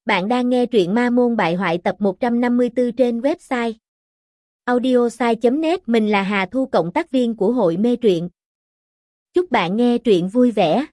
Bạn đang nghe truyện Ma Môn Bại Hoại tập 154 trên website audiosai.net. Mình là Hà Thu, cộng tác viên của hội mê truyện. Chúc bạn nghe truyện vui vẻ.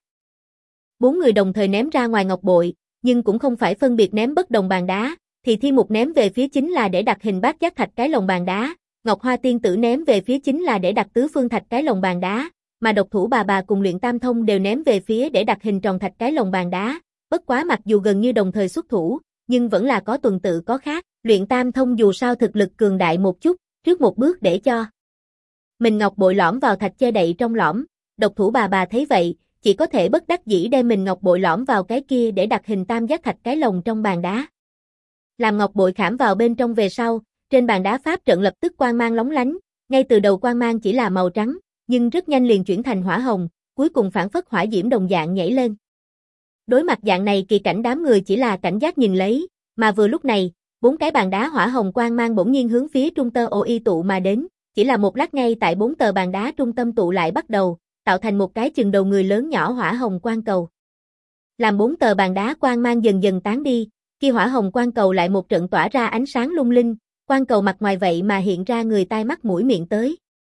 4 người đồng thời ném ra ngoài ngọc bội, nhưng cũng không phải phân biệt ném bất đồng bàn đá, thì Thi Mục ném về phía chính là để đặt hình bát giác thạch cái lồng bàn đá, Ngọc Hoa Tiên Tử ném về phía chính là để đặt tứ phương thạch cái lồng bàn đá, mà Độc Thủ Bà cùng Luyện Tam Thông đều ném về phía để đặt hình tròn thạch cái lồng bàn đá. Bất quá mặc dù gần như đồng thời xuất thủ, nhưng vẫn là có tuần tự có khác. Luyện Tam Thông dù sao thực lực cường đại một chút, trước một bước để cho mình ngọc bội lõm vào thạch che đậy trong lõm. Độc Thủ Bà thấy vậy, chỉ có thể bất đắc dĩ đem mình ngọc bội lõm vào cái kia để đặt hình tam giác thạch cái lồng trong bàn đá. Làm ngọc bội khảm vào bên trong về sau, trên bàn đá pháp trận lập tức quang mang lóng lánh, ngay từ đầu quang mang chỉ là màu trắng, nhưng rất nhanh liền chuyển thành hỏa hồng, cuối cùng phản phất hỏa diễm đồng dạng nhảy lên. Đối mặt dạng này kỳ cảnh, đám người chỉ là cảnh giác nhìn lấy, mà vừa lúc này, 4 cái bàn đá hỏa hồng quang mang bỗng nhiên hướng phía trung tâm OI tụ mà đến, chỉ là một lát ngay tại 4 tờ bàn đá trung tâm tụ lại bắt đầu, tạo thành một cái chừng đầu người lớn nhỏ hỏa hồng quang cầu. Làm 4 tờ bàn đá quang mang dần dần tán đi, kia hỏa hồng quang cầu lại một trận tỏa ra ánh sáng lung linh, quang cầu mặt ngoài vậy mà hiện ra người tai mắt mũi miệng tới.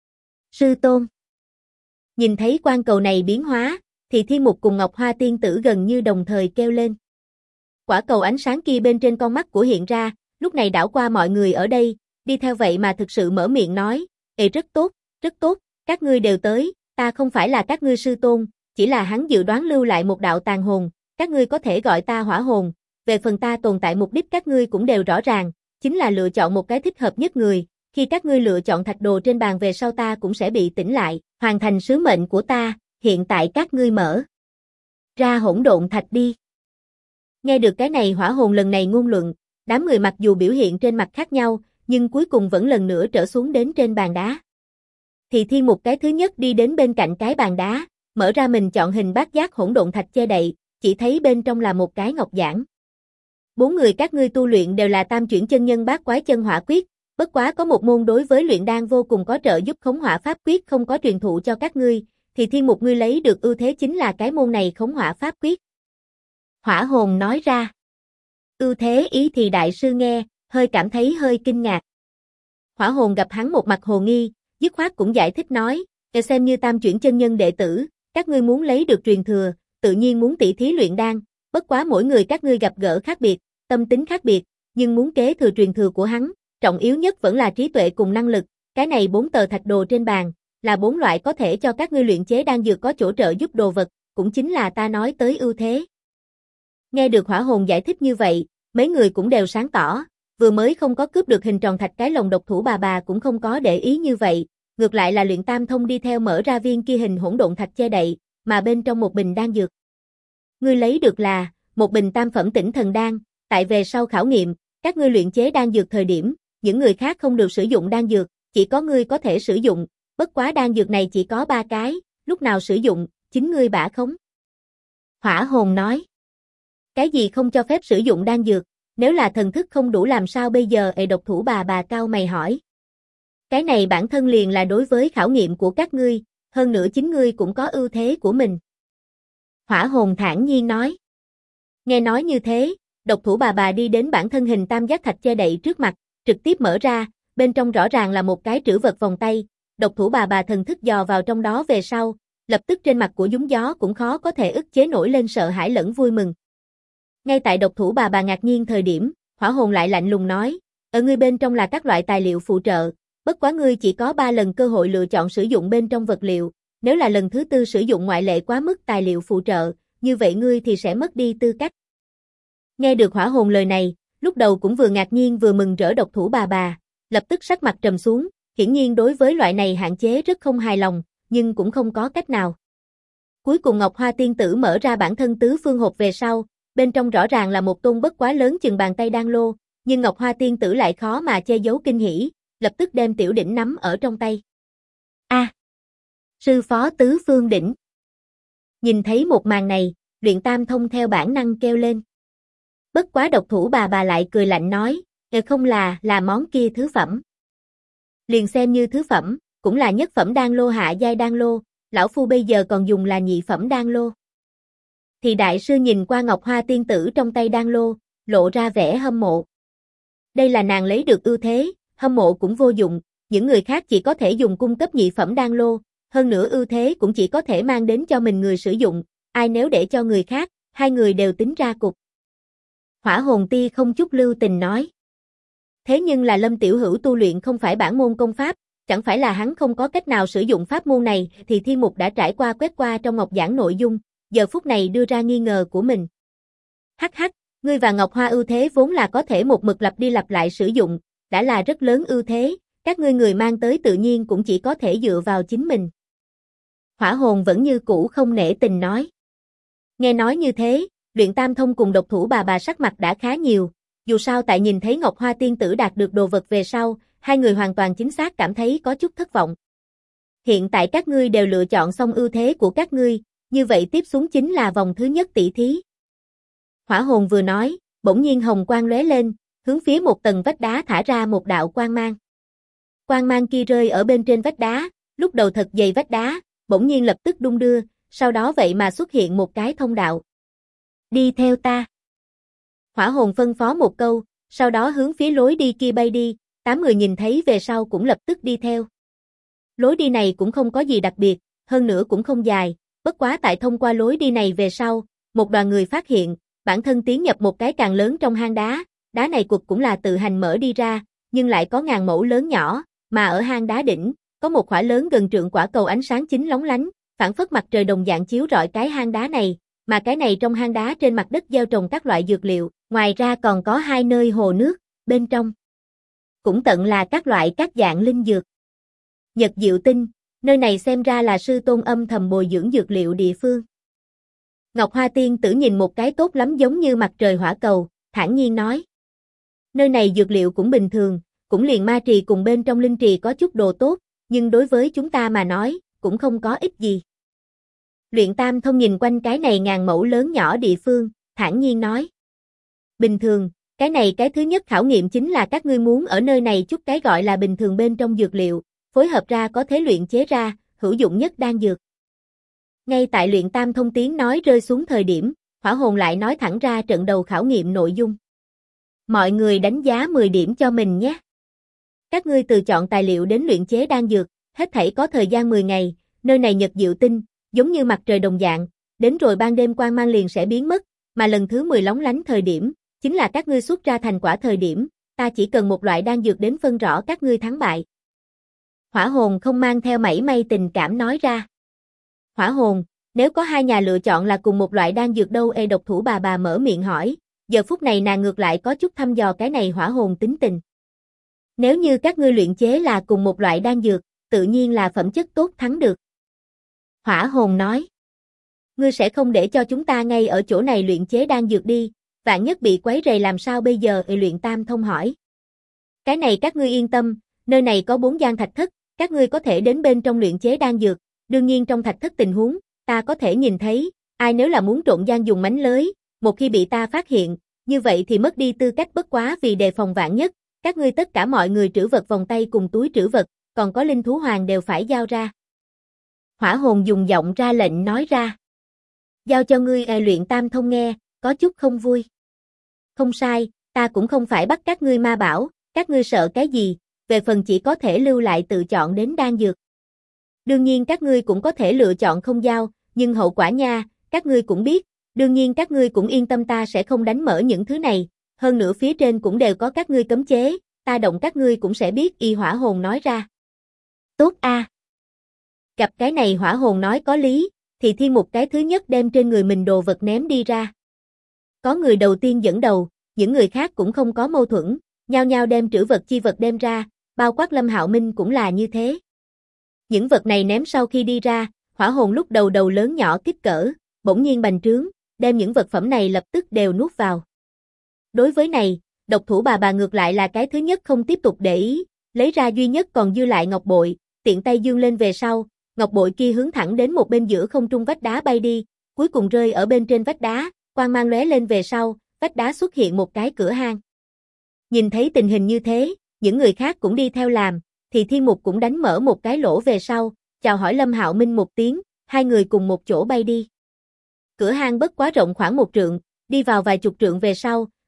Sư tôn. Nhìn thấy quang cầu này biến hóa, thì Thi Mục cùng Ngọc Hoa Tiên Tử gần như đồng thời kêu lên. Quả cầu ánh sáng kia bên trên con mắt của hiện ra, lúc này đảo qua mọi người ở đây, đi theo vậy mà thực sự mở miệng nói, rất tốt, các ngươi đều tới, ta không phải là các ngươi sư tôn, chỉ là hắn dự đoán lưu lại một đạo tàn hồn, các ngươi có thể gọi ta hỏa hồn, về phần ta tồn tại mục đích các ngươi cũng đều rõ ràng, chính là lựa chọn một cái thích hợp nhất người, khi các ngươi lựa chọn thạch đồ trên bàn về sau ta cũng sẽ bị tỉnh lại, hoàn thành sứ mệnh của ta. Hiện tại các ngươi mở ra hỗn độn thạch đi. Nghe được cái này hỏa hồn lần này ngôn luận, đám người mặc dù biểu hiện trên mặt khác nhau, nhưng cuối cùng vẫn lần nữa trở xuống đến trên bàn đá. Thì Thi Mục cái thứ nhất đi đến bên cạnh cái bàn đá, mở ra mình chọn hình bát giác hỗn độn thạch che đậy, chỉ thấy bên trong là một cái ngọc giản. 4 người các ngươi tu luyện đều là tam chuyển chân nhân bát quái chân hỏa quyết, bất quá có một môn đối với luyện đan vô cùng có trợ giúp khống hỏa pháp quyết không có truyền thụ cho các ngươi. Thì Thiên Mục ngươi lấy được ưu thế chính là cái môn này khống hỏa pháp quyết. Hỏa hồn nói ra. Ưu thế ý thì đại sư nghe, hơi cảm thấy hơi kinh ngạc. Hỏa hồn gặp hắn một mặt hồ nghi, dứt khoát cũng giải thích nói, xem như tam chuyển chân nhân đệ tử, các ngươi muốn lấy được truyền thừa, tự nhiên muốn tỉ thí luyện đan, bất quá mỗi người các ngươi gặp gỡ khác biệt, tâm tính khác biệt, nhưng muốn kế thừa truyền thừa của hắn, trọng yếu nhất vẫn là trí tuệ cùng năng lực, cái này 4 tờ thạch đồ trên bàn là 4 loại có thể cho các ngươi luyện chế đan dược có chỗ trợ giúp đồ vật, cũng chính là ta nói tới ưu thế. Nghe được hỏa hồn giải thích như vậy, mấy người cũng đều sáng tỏ, vừa mới không có cướp được hình tròn thạch cái lồng Độc Thủ Bà cũng không có để ý như vậy, ngược lại là Luyện Tam Thông đi theo mở ra viên kia hình hỗn độn thạch che đậy, mà bên trong một bình đan dược. Ngươi lấy được là một bình tam phẩm tỉnh thần đan, tại về sau khảo nghiệm, các ngươi luyện chế đan dược thời điểm, những người khác không được sử dụng đan dược, chỉ có ngươi có thể sử dụng. Bất quá đan dược này chỉ có 3 cái, lúc nào sử dụng, chính ngươi bả khống. Hỏa hồn nói. Cái gì không cho phép sử dụng đan dược, nếu là thần thức không đủ làm sao bây giờ? Độc Thủ Bà cao mày hỏi. Cái này bản thân liền là đối với khảo nghiệm của các ngươi, hơn nữa chính ngươi cũng có ưu thế của mình. Hỏa hồn thản nhiên nói. Nghe nói như thế, Độc Thủ Bà đi đến bản thân hình tam giác thạch che đậy trước mặt, trực tiếp mở ra, bên trong rõ ràng là một cái trữ vật vòng tay. Độc Thủ Bà thần thức dò vào trong đó về sau, lập tức trên mặt của Dúng Gió cũng khó có thể ức chế nổi lên sợ hãi lẫn vui mừng. Ngay tại Độc Thủ Bà ngạc nhiên thời điểm, hỏa hồn lại lạnh lùng nói, ở ngươi bên trong là các loại tài liệu phụ trợ, bất quá ngươi chỉ có 3 lần cơ hội lựa chọn sử dụng bên trong vật liệu, nếu là lần thứ 4 sử dụng ngoại lệ quá mức tài liệu phụ trợ, như vậy ngươi thì sẽ mất đi tư cách. Nghe được hỏa hồn lời này, lúc đầu cũng vừa ngạc nhiên vừa mừng rỡ Độc Thủ Bà, lập tức sắc mặt trầm xuống. Hiển nhiên đối với loại này hạn chế rất không hài lòng, nhưng cũng không có cách nào. Cuối cùng Ngọc Hoa Tiên Tử mở ra bản thân tứ phương hộp về sau, bên trong rõ ràng là một tôn bất quá lớn chừng bàn tay đan lô, nhưng Ngọc Hoa Tiên Tử lại khó mà che giấu kinh hỉ, lập tức đem tiểu đỉnh nắm ở trong tay. Sư phó tứ phương đỉnh. Nhìn thấy một màn này, Luyện Tam Thông theo bản năng kêu lên. Bất quá Độc Thủ Bà lại cười lạnh nói, không là món kia thứ phẩm. Liền xem như thứ phẩm, cũng là nhất phẩm đan lô hạ giai đan lô, lão phu bây giờ còn dùng là nhị phẩm đan lô. Thì đại sư nhìn qua Ngọc Hoa Tiên Tử trong tay đan lô, lộ ra vẻ hâm mộ. Đây là nàng lấy được ưu thế, hâm mộ cũng vô dụng, những người khác chỉ có thể dùng cung cấp nhị phẩm đan lô, hơn nữa ưu thế cũng chỉ có thể mang đến cho mình người sử dụng, ai nếu để cho người khác, hai người đều tính ra cục. Hỏa hồn ti không chút lưu tình nói. Thế nhưng là Lâm Tiểu Hữu tu luyện không phải bản môn công pháp, chẳng phải là hắn không có cách nào sử dụng pháp môn này, thì Thiên Mục đã trải qua quét qua trong ngọc giảng nội dung, giờ phút này đưa ra nghi ngờ của mình. Hắc hắc, ngươi và Ngọc Hoa ưu thế vốn là có thể một mực lặp đi lặp lại sử dụng, đã là rất lớn ưu thế, các ngươi người mang tới tự nhiên cũng chỉ có thể dựa vào chính mình. Hỏa hồn vẫn như cũ không nể tình nói. Nghe nói như thế, Luyện Tam Thông cùng độc thủ bà sắc mặt đã khá nhiều, dù sao tại nhìn thấy Ngọc Hoa tiên tử đạt được đồ vật về sau, hai người hoàn toàn chính xác cảm thấy có chút thất vọng. Hiện tại các ngươi đều lựa chọn xong ưu thế của các ngươi, như vậy tiếp xuống chính là vòng thứ nhất tỷ thí. Hỏa hồn vừa nói, bỗng nhiên hồng quang lóe lên, hướng phía một tầng vách đá thả ra một đạo quang mang. Quang mang kia rơi ở bên trên vách đá, lúc đầu thật dày vách đá, bỗng nhiên lập tức đung đưa, sau đó vậy mà xuất hiện một cái thông đạo. Đi theo ta. Hỏa hồn phân phó một câu, sau đó hướng phía lối đi kia bay đi, 8 người nhìn thấy về sau cũng lập tức đi theo. Lối đi này cũng không có gì đặc biệt, hơn nữa cũng không dài, bất quá tại thông qua lối đi này về sau, một đoàn người phát hiện, bản thân tiến nhập một cái càng lớn trong hang đá, đá này quật cũng là tự hành mở đi ra, nhưng lại có ngàn mẫu lớn nhỏ, mà ở hang đá đỉnh, có một quả lớn gần trượng quả cầu ánh sáng chính lóng lánh, phản phất mặt trời đồng dạng chiếu rọi cái hang đá này, mà cái này trong hang đá trên mặt đất gieo trồng các loại dược liệu, ngoài ra còn có 2 nơi hồ nước, bên trong cũng tận là các loại các dạng linh dược. Nhật Diệu Tinh, nơi này xem ra là sư tôn âm thầm bồi dưỡng dược liệu địa phương. Ngọc Hoa tiên tử nhìn một cái tốt lắm giống như mặt trời hỏa cầu, thản nhiên nói. Nơi này dược liệu cũng bình thường, cũng liền ma trì cùng bên trong linh trì có chút đồ tốt, nhưng đối với chúng ta mà nói, cũng không có ích gì. Luyện Tam Thông nhìn quanh cái này ngàn mẫu lớn nhỏ địa phương, thản nhiên nói. Bình thường, cái này cái thứ nhất khảo nghiệm chính là các ngươi muốn ở nơi này chút cái gọi là bình thường bên trong dược liệu, phối hợp ra có thể luyện chế ra, hữu dụng nhất đan dược. Ngay tại Luyện Tam Thông tiếng nói rơi xuống thời điểm, Hỏa hồn lại nói thẳng ra trận đầu khảo nghiệm nội dung. Mọi người đánh giá 10 điểm cho mình nhé. Các ngươi từ chọn tài liệu đến luyện chế đan dược, hết thảy có thời gian 10 ngày, nơi này Nhật Diệu Tinh, giống như mặt trời đồng dạng, đến rồi ban đêm quang mang liền sẽ biến mất, mà lần thứ 10 lóng lánh thời điểm, chính là các ngươi xuất ra thành quả thời điểm, ta chỉ cần một loại đan dược đến phân rõ các ngươi thắng bại. Hỏa hồn không mang theo mảy may tình cảm nói ra. Hỏa hồn, nếu có 2 nhà lựa chọn là cùng một loại đan dược đâu? Độc thủ bà mở miệng hỏi, giờ phút này nàng ngược lại có chút thăm dò cái này hỏa hồn tính tình. Nếu như các ngươi luyện chế là cùng một loại đan dược, tự nhiên là phẩm chất tốt thắng được. Hỏa hồn nói, ngươi sẽ không để cho chúng ta ngay ở chỗ này luyện chế đan dược đi, vạn nhất bị quấy rầy làm sao bây giờ? Luyện Tam Thông hỏi. Cái này các ngươi yên tâm, nơi này có 4 gian thạch thất, các ngươi có thể đến bên trong luyện chế đan dược, đương nhiên trong thạch thất tình huống, ta có thể nhìn thấy, ai nếu là muốn trộn gian dùng mánh lới, một khi bị ta phát hiện, như vậy thì mất đi tư cách, bất quá vì đề phòng vạn nhất, các ngươi tất cả mọi người trữ vật vòng tay cùng túi trữ vật, còn có linh thú hoàng đều phải giao ra. Hỏa hồn dùng giọng ra lệnh nói ra. Giao cho ngươi. Luyện Tam Thông nghe, có chút không vui. Không sai, ta cũng không phải bắt các ngươi ma bảo, các ngươi sợ cái gì, về phần chỉ có thể lưu lại tự chọn đến đan dược. Đương nhiên các ngươi cũng có thể lựa chọn không giao, nhưng hậu quả nha, các ngươi cũng biết, đương nhiên các ngươi cũng yên tâm ta sẽ không đánh mở những thứ này, hơn nữa phía trên cũng đều có các ngươi cấm chế, ta động các ngươi cũng sẽ biết. Hỏa hồn nói ra. Tốt a. Gặp cái này hỏa hồn nói có lý, thì Thiên Mục cái thứ nhất đem trên người mình đồ vật ném đi ra. Có người đầu tiên dẫn đầu, những người khác cũng không có mâu thuẫn, nhao nhao đem trữ vật chi vật đem ra, bao quát Lâm Hạo Minh cũng là như thế. Những vật này ném sau khi đi ra, hỏa hồn lúc đầu lớn nhỏ kích cỡ, bỗng nhiên bành trướng, đem những vật phẩm này lập tức đều nuốt vào. Đối với này, độc thủ bà ngược lại là cái thứ nhất không tiếp tục để ý, lấy ra duy nhất còn dư lại ngọc bội, tiện tay dương lên về sau, ngọc bội kia hướng thẳng đến một bên giữa không trung vách đá bay đi, cuối cùng rơi ở bên trên vách đá, quang mang lóe lên về sau, vách đá xuất hiện một cái cửa hang. Nhìn thấy tình hình như thế, những người khác cũng đi theo làm, thì Thiên Mục cũng đánh mở một cái lỗ về sau, chào hỏi Lâm Hạo Minh một tiếng, hai người cùng một chỗ bay đi. Cửa hang bất quá rộng khoảng 1 trượng, đi vào vài chục trượng về sau,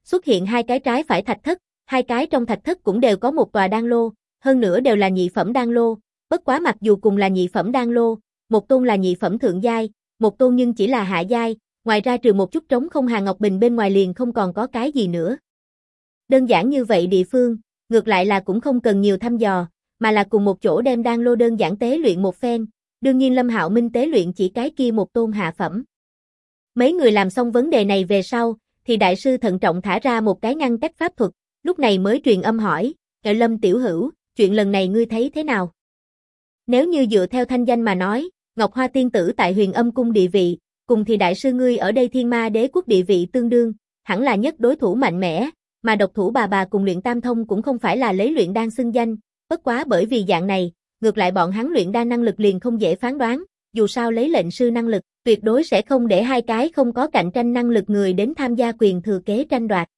xuất hiện hai cái trái phải thạch thất, hai cái trong thạch thất cũng đều có một tòa đan lô, hơn nữa đều là nhị phẩm đan lô, bất quá mặc dù cùng là nhị phẩm đan lô, một tôn là nhị phẩm thượng giai, một tôn nhưng chỉ là hạ giai, ngoài ra trừ một chút trống không Hà Ngọc Bình bên ngoài liền không còn có cái gì nữa. Đơn giản như vậy địa phương, ngược lại là cũng không cần nhiều thăm dò, mà là cùng một chỗ đem đan lô đơn giản tế luyện một phen, đương nhiên Lâm Hạo Minh tế luyện chỉ cái kia một tôn hạ phẩm. Mấy người làm xong vấn đề này về sau, thì đại sư thận trọng thả ra một cái ngăn cách pháp thuật, lúc này mới truyền âm hỏi, Lâm tiểu hữu, chuyện lần này ngươi thấy thế nào? Nếu như dựa theo thanh danh mà nói, Ngọc Hoa tiên tử tại Huyền Âm cung địa vị, cùng thì đại sư ngươi ở đây Thiên Ma Đế quốc địa vị tương đương, hẳn là nhất đối thủ mạnh mẽ, mà độc thủ bà cùng luyện tam thông cũng không phải là lấy luyện đan xưng danh, bất quá bởi vì dạng này, ngược lại bọn hắn luyện đan năng lực liền không dễ phán đoán, dù sao lấy lệnh sư năng lực, tuyệt đối sẽ không để hai cái không có cạnh tranh năng lực người đến tham gia quyền thừa kế tranh đoạt.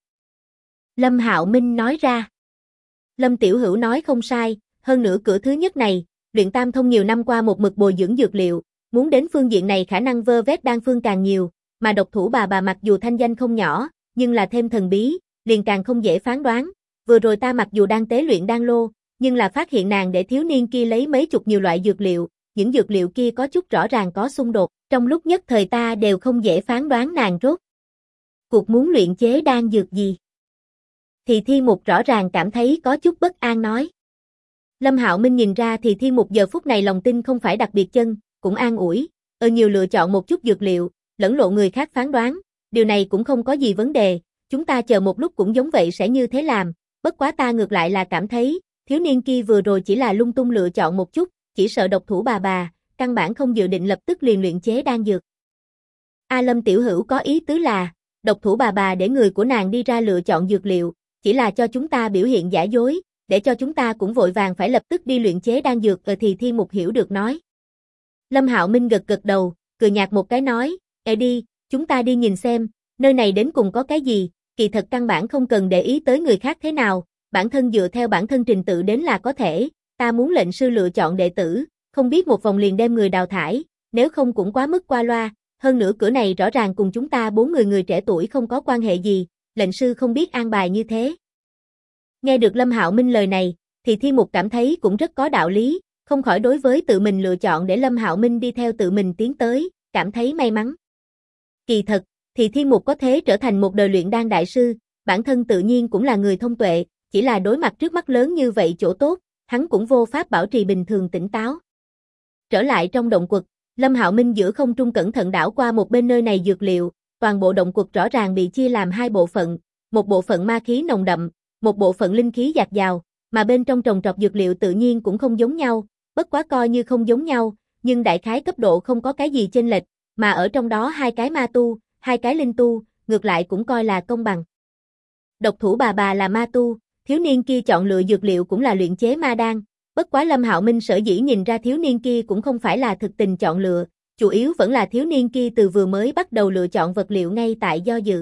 Lâm Hạo Minh nói ra. Lâm tiểu hữu nói không sai, hơn nữa cửa thứ nhất này, luyện tam thông nhiều năm qua một mực bồi dưỡng dược liệu, muốn đến phương diện này khả năng vơ vét đan phương càng nhiều, mà độc thủ bà mặc dù thanh danh không nhỏ, nhưng là thêm thần bí, liền càng không dễ phán đoán. Vừa rồi ta mặc dù đang tế luyện đan lô, nhưng là phát hiện nàng để thiếu niên kia lấy mấy chục nhiều loại dược liệu, những dược liệu kia có chút rõ ràng có xung đột, trong lúc nhất thời ta đều không dễ phán đoán nàng rốt cuộc muốn luyện chế đan dược gì. Thì Thiên Mục rõ ràng cảm thấy có chút bất an nói. Lâm Hạo Minh nhìn ra thì Thiên Mục giờ phút này lòng tin không phải đặc biệt chân, cũng an ủi, nhiều lựa chọn một chút dược liệu, lẫn lộn người khác phán đoán, điều này cũng không có gì vấn đề, chúng ta chờ một lúc cũng giống vậy sẽ như thế làm, bất quá ta ngược lại là cảm thấy, thiếu niên kia vừa rồi chỉ là lung tung lựa chọn một chút, chỉ sợ độc thủ bà, căn bản không dự định lập tức liền luyện chế đan dược. Lâm tiểu hữu có ý tứ là, độc thủ bà để người của nàng đi ra lựa chọn dược liệu, chỉ là cho chúng ta biểu hiện giả dối, để cho chúng ta cũng vội vàng phải lập tức đi luyện chế đan dược. Thì Thiên Mục hiểu được nói. Lâm Hạo Minh gật đầu, cười nhạt một cái nói, đi, chúng ta đi nhìn xem, nơi này đến cùng có cái gì, kỳ thật căn bản không cần để ý tới người khác thế nào, bản thân dựa theo bản thân trình tự đến là có thể, ta muốn lệnh sư lựa chọn đệ tử, không biết một vòng liền đem người đào thải, nếu không cũng quá mức qua loa, hơn nữa cửa này rõ ràng cùng chúng ta 4 người trẻ tuổi không có quan hệ gì, lệnh sư không biết an bài như thế. Nghe được Lâm Hạo Minh lời này, thì Thiên Mục cảm thấy cũng rất có đạo lý, không khỏi đối với tự mình lựa chọn để Lâm Hạo Minh đi theo tự mình tiến tới, cảm thấy may mắn. Kỳ thật, thì Thiên Mục có thể trở thành một đời luyện đan đại sư, bản thân tự nhiên cũng là người thông tuệ, chỉ là đối mặt trước mắt lớn như vậy chỗ tốt, hắn cũng vô pháp bảo trì bình thường tỉnh táo. Trở lại trong động quật, Lâm Hạo Minh giữa không trung cẩn thận đảo qua một bên nơi này dược liệu, toàn bộ động quật rõ ràng bị chia làm hai bộ phận, một bộ phận ma khí nồng đậm, một bộ phận linh khí dạt dào, mà bên trong trồng trọt dược liệu tự nhiên cũng không giống nhau, bất quá coi như không giống nhau, nhưng đại khái cấp độ không có cái gì chênh lệch, mà ở trong đó hai cái ma tu, hai cái linh tu, ngược lại cũng coi là công bằng. Độc thủ bà là ma tu, thiếu niên kia chọn lựa dược liệu cũng là luyện chế ma đan, bất quá Lâm Hạo Minh sở dĩ nhìn ra thiếu niên kia cũng không phải là thực tình chọn lựa, chủ yếu vẫn là thiếu niên kia từ vừa mới bắt đầu lựa chọn vật liệu ngay tại do dự.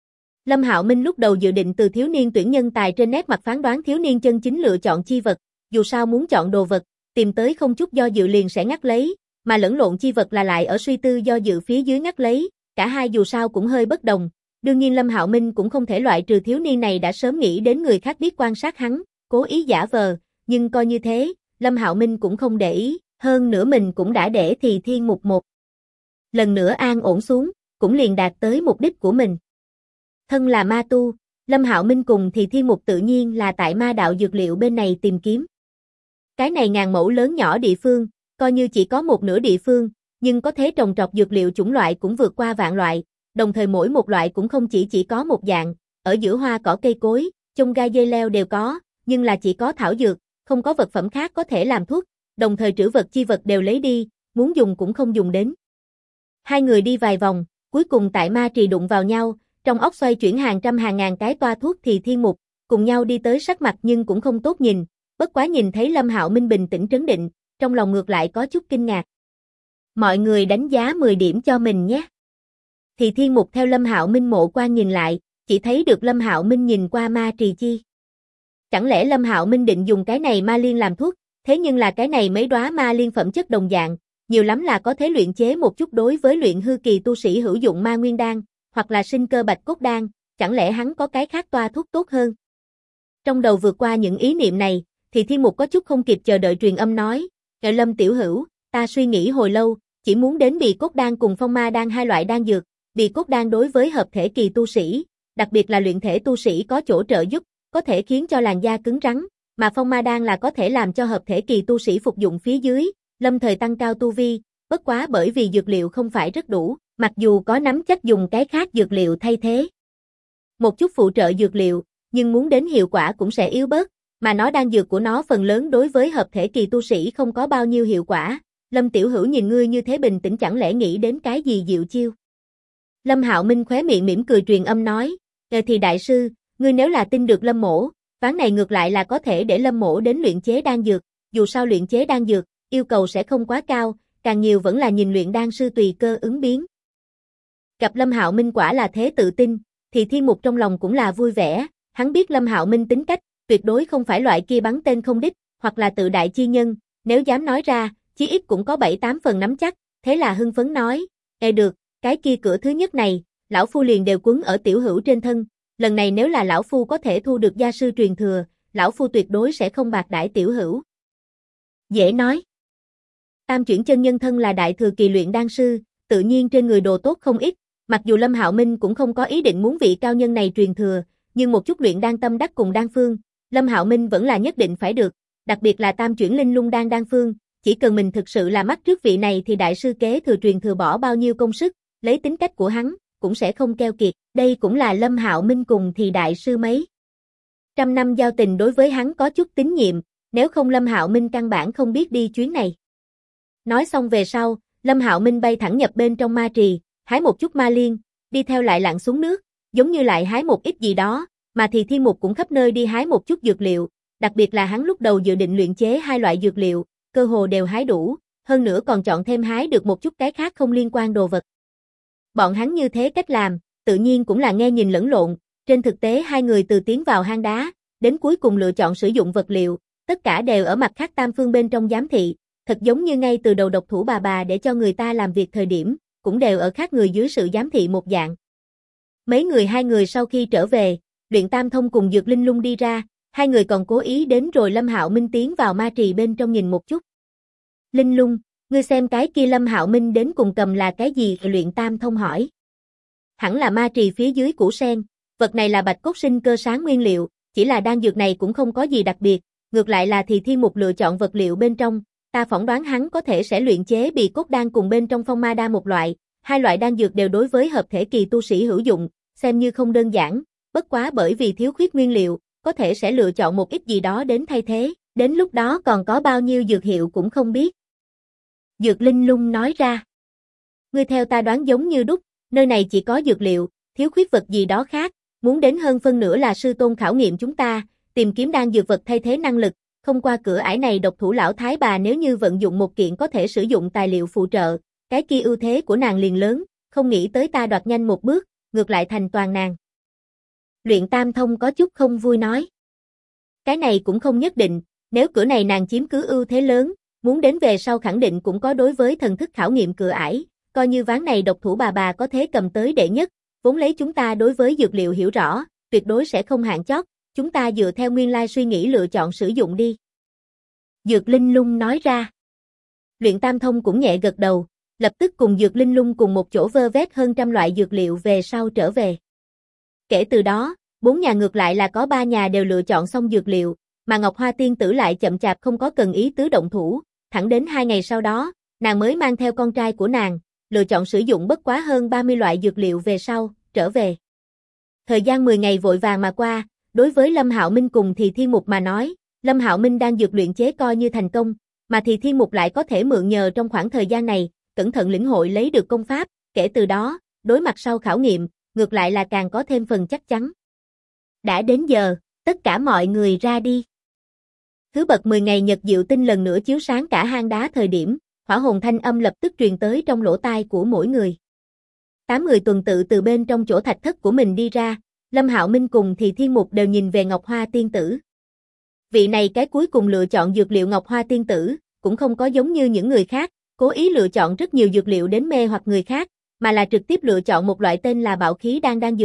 Lâm Hạo Minh lúc đầu dự định từ thiếu niên tuyển nhân tài trên nét mặt phán đoán thiếu niên chân chính lựa chọn chi vật, dù sao muốn chọn đồ vật, tìm tới không chút do dự liền sẽ ngắt lấy, mà lẫn lộn chi vật là lại ở suy tư do dự phía dưới ngắt lấy, cả hai dù sao cũng hơi bất đồng. Đương nhiên Lâm Hạo Minh cũng không thể loại trừ thiếu niên này đã sớm nghĩ đến người khác biết quan sát hắn, cố ý giả vờ, nhưng coi như thế, Lâm Hạo Minh cũng không để ý, hơn nữa mình cũng đã để thì Thiên Mục một lần nữa an ổn xuống, cũng liền đạt tới mục đích của mình. Thân là ma tu, Lâm Hạo Minh cùng thì Thiên Mục tự nhiên là tại ma đạo dược liệu bên này tìm kiếm. Cái này ngàn mẫu lớn nhỏ địa phương, coi như chỉ có một nửa địa phương, nhưng có thể trồng trọt dược liệu chủng loại cũng vượt qua vạn loại, đồng thời mỗi một loại cũng không chỉ có một dạng, ở giữa hoa cỏ cây cối, chông gai dây leo đều có, nhưng là chỉ có thảo dược, không có vật phẩm khác có thể làm thuốc, đồng thời trữ vật chi vật đều lấy đi, muốn dùng cũng không dùng đến. Hai người đi vài vòng, cuối cùng tại ma trì đụng vào nhau, trong óc xoay chuyển hàng trăm hàng ngàn cái toa thuốc thì Thiên Mục, cùng nhau đi tới sắc mặt nhưng cũng không tốt nhìn, bất quá nhìn thấy Lâm Hạo Minh bình tĩnh trấn định, trong lòng ngược lại có chút kinh ngạc. Mọi người đánh giá 10 điểm cho mình nhé. Thì Thiên Mục theo Lâm Hạo Minh mộ quan nhìn lại, chỉ thấy được Lâm Hạo Minh nhìn qua ma trì chi. Chẳng lẽ Lâm Hạo Minh định dùng cái này ma liên làm thuốc, thế nhưng là cái này mấy đóa ma liên phẩm chất đồng dạng, nhiều lắm là có thể luyện chế một chút đối với luyện hư kỳ tu sĩ hữu dụng ma nguyên đan, hoặc là sinh cơ bạch cốt đan, chẳng lẽ hắn có cái khác toa thuốc tốt hơn? Trong đầu vượt qua những ý niệm này, thì Thiên Mục có chút không kịp chờ đợi truyền âm nói, Lâm tiểu hữu, ta suy nghĩ hồi lâu, chỉ muốn đến Bì Cốt Đan cùng Phong Ma Đan hai loại đan dược. Bì Cốt Đan đối với hợp thể kỳ tu sĩ, đặc biệt là luyện thể tu sĩ có chỗ trợ giúp, có thể khiến cho làn da cứng rắn, mà Phong Ma Đan là có thể làm cho hợp thể kỳ tu sĩ phục dụng phía dưới, lâm thời tăng cao tu vi, bất quá bởi vì dược liệu không phải rất đủ, mặc dù có nắm chắc dùng cái khác dược liệu thay thế. Một chút phụ trợ dược liệu, nhưng muốn đến hiệu quả cũng sẽ yếu bớt, mà nó đan dược của nó phần lớn đối với hợp thể kỳ tu sĩ không có bao nhiêu hiệu quả. Lâm tiểu hữu nhìn ngươi như thế bình tĩnh chẳng lẽ nghĩ đến cái gì diệu chiêu? Lâm Hạo Minh khóe miệng mỉm cười truyền âm nói, thì đại sư, ngươi nếu là tin được Lâm mỗ, ván này ngược lại là có thể để Lâm mỗ đến luyện chế đan dược, dù sao luyện chế đan dược, yêu cầu sẽ không quá cao, càng nhiều vẫn là nhìn luyện đan sư tùy cơ ứng biến. Gặp Lâm Hạo Minh quả là thế tự tin, thì Thiên Mục trong lòng cũng là vui vẻ, hắn biết Lâm Hạo Minh tính cách, tuyệt đối không phải loại kia bắn tên không đích, hoặc là tự đại chi nhân, nếu dám nói ra, chí ít cũng có 7-8 phần nắm chắc, thế là hưng phấn nói, được, cái kia cửa thứ nhất này, lão phu liền đều quấn ở tiểu hữu trên thân, lần này nếu là lão phu có thể thu được gia sư truyền thừa, lão phu tuyệt đối sẽ không bạc đãi tiểu hữu. Dễ nói. Tam chuyển chân nhân thân là đại thừa kỳ luyện đan sư, tự nhiên trên người đồ tốt không ít, mặc dù Lâm Hạo Minh cũng không có ý định muốn vị cao nhân này truyền thừa, nhưng một chút luyện đan tâm đắc cùng đan phương, Lâm Hạo Minh vẫn là nhất định phải được, đặc biệt là tam chuyển linh lung đan phương, chỉ cần mình thực sự là mắt trước vị này thì đại sư kế thừa truyền thừa bỏ bao nhiêu công sức, lấy tính cách của hắn, cũng sẽ không keo kiệt, đây cũng là Lâm Hạo Minh cùng thì đại sư mấy trăm năm giao tình đối với hắn có chút tín nhiệm, nếu không Lâm Hạo Minh căn bản không biết đi chuyến này. Nói xong về sau, Lâm Hạo Minh bay thẳng nhập bên trong ma trì, hái một chút ma liên, đi theo lại lặn xuống nước, giống như lại hái một ít gì đó, mà thì Thiên Mục cũng khắp nơi đi hái một chút dược liệu, đặc biệt là hắn lúc đầu dự định luyện chế hai loại dược liệu, cơ hồ đều hái đủ, hơn nữa còn chọn thêm hái được một chút cái khác không liên quan đồ vật. Bọn hắn như thế cách làm, tự nhiên cũng là nghe nhìn lẫn lộn, trên thực tế hai người từ tiến vào hang đá, đến cuối cùng lựa chọn sử dụng vật liệu, tất cả đều ở mặt khác tam phương bên trong giám thị, thật giống như ngay từ đầu độc thủ bà để cho người ta làm việc thời điểm, cũng đều ở khác người dưới sự giám thị một dạng. Hai người sau khi trở về, Luyện Tam Thông cùng Dược Linh Lung đi ra, hai người còn cố ý đến rồi Lâm Hạo Minh tiến vào ma trì bên trong nhìn một chút. Linh Lung, ngươi xem cái kia Lâm Hạo Minh đến cùng cầm là cái gì? Luyện Tam Thông hỏi. Hẳn là ma trì phía dưới củ sen, vật này là bạch cốt sinh cơ sáng nguyên liệu, chỉ là đan dược này cũng không có gì đặc biệt, ngược lại là thì Thiên Mục lựa chọn vật liệu bên trong, ta phỏng đoán hắn có thể sẽ luyện chế Bì Cốt Đan cùng bên trong Phong Ma Đan một loại, hai loại đan dược đều đối với hợp thể kỳ tu sĩ hữu dụng, xem như không đơn giản, bất quá bởi vì thiếu khuyết nguyên liệu, có thể sẽ lựa chọn một ít gì đó đến thay thế, đến lúc đó còn có bao nhiêu dược hiệu cũng không biết. Dược Linh Lung nói ra. Ngươi theo ta đoán giống như đúc, nơi này chỉ có dược liệu, thiếu khuyết vật gì đó khác, muốn đến hơn phân nửa là sư tôn khảo nghiệm chúng ta, tìm kiếm đan dược vật thay thế năng lực, không qua cửa ải này độc thủ lão thái bà nếu như vận dụng một kiện có thể sử dụng tài liệu phụ trợ, cái kia ưu thế của nàng liền lớn, không nghĩ tới ta đoạt nhanh một bước, ngược lại thành toàn nàng. Luyện Tam Thông có chút không vui nói. Cái này cũng không nhất định, nếu cửa này nàng chiếm cứ ưu thế lớn, muốn đến về sau khẳng định cũng có đối với thần thức khảo nghiệm cửa ải, coi như ván này độc thủ bà có thế cầm tới đệ nhất, vốn lấy chúng ta đối với dược liệu hiểu rõ, tuyệt đối sẽ không hạn chót, chúng ta dựa theo nguyên lai suy nghĩ lựa chọn sử dụng đi. Dược Linh Lung nói ra. Luyện Tam Thông cũng nhẹ gật đầu, lập tức cùng Dược Linh Lung cùng một chỗ vơ vét hơn trăm loại dược liệu về sau trở về. Kể từ đó, 4 nhà ngược lại là có 3 nhà đều lựa chọn xong dược liệu, mà Ngọc Hoa Tiên Tử lại chậm chạp không có cần ý tứ động thủ, thẳng đến 2 ngày sau đó, nàng mới mang theo con trai của nàng, lựa chọn sử dụng bất quá hơn 30 loại dược liệu về sau, trở về. Thời gian 10 ngày vội vàng mà qua, đối với Lâm Hạo Minh cùng thì Thiên Mục mà nói, Lâm Hạo Minh đang dược luyện chế coi như thành công, mà thì Thiên Mục lại có thể mượn nhờ trong khoảng thời gian này, cẩn thận lĩnh hội lấy được công pháp, kể từ đó, đối mặt sau khảo nghiệm, ngược lại là càng có thêm phần chắc chắn. Đã đến giờ, tất cả mọi người ra đi. Thứ bậc 10 ngày nhật diệu tinh lần nữa chiếu sáng cả hang đá thời điểm, hỏa hồn thanh âm lập tức truyền tới trong lỗ tai của mỗi người. 8 người tuần tự từ bên trong chỗ thạch thất của mình đi ra, Lâm Hạo Minh cùng thì Thiên Mục đều nhìn về Ngọc Hoa Tiên Tử. Vị này cái cuối cùng lựa chọn dược liệu Ngọc Hoa Tiên Tử, cũng không có giống như những người khác, cố ý lựa chọn rất nhiều dược liệu đến mê hoặc người khác, mà là trực tiếp lựa chọn một loại tên là Bạo Khí đan dược,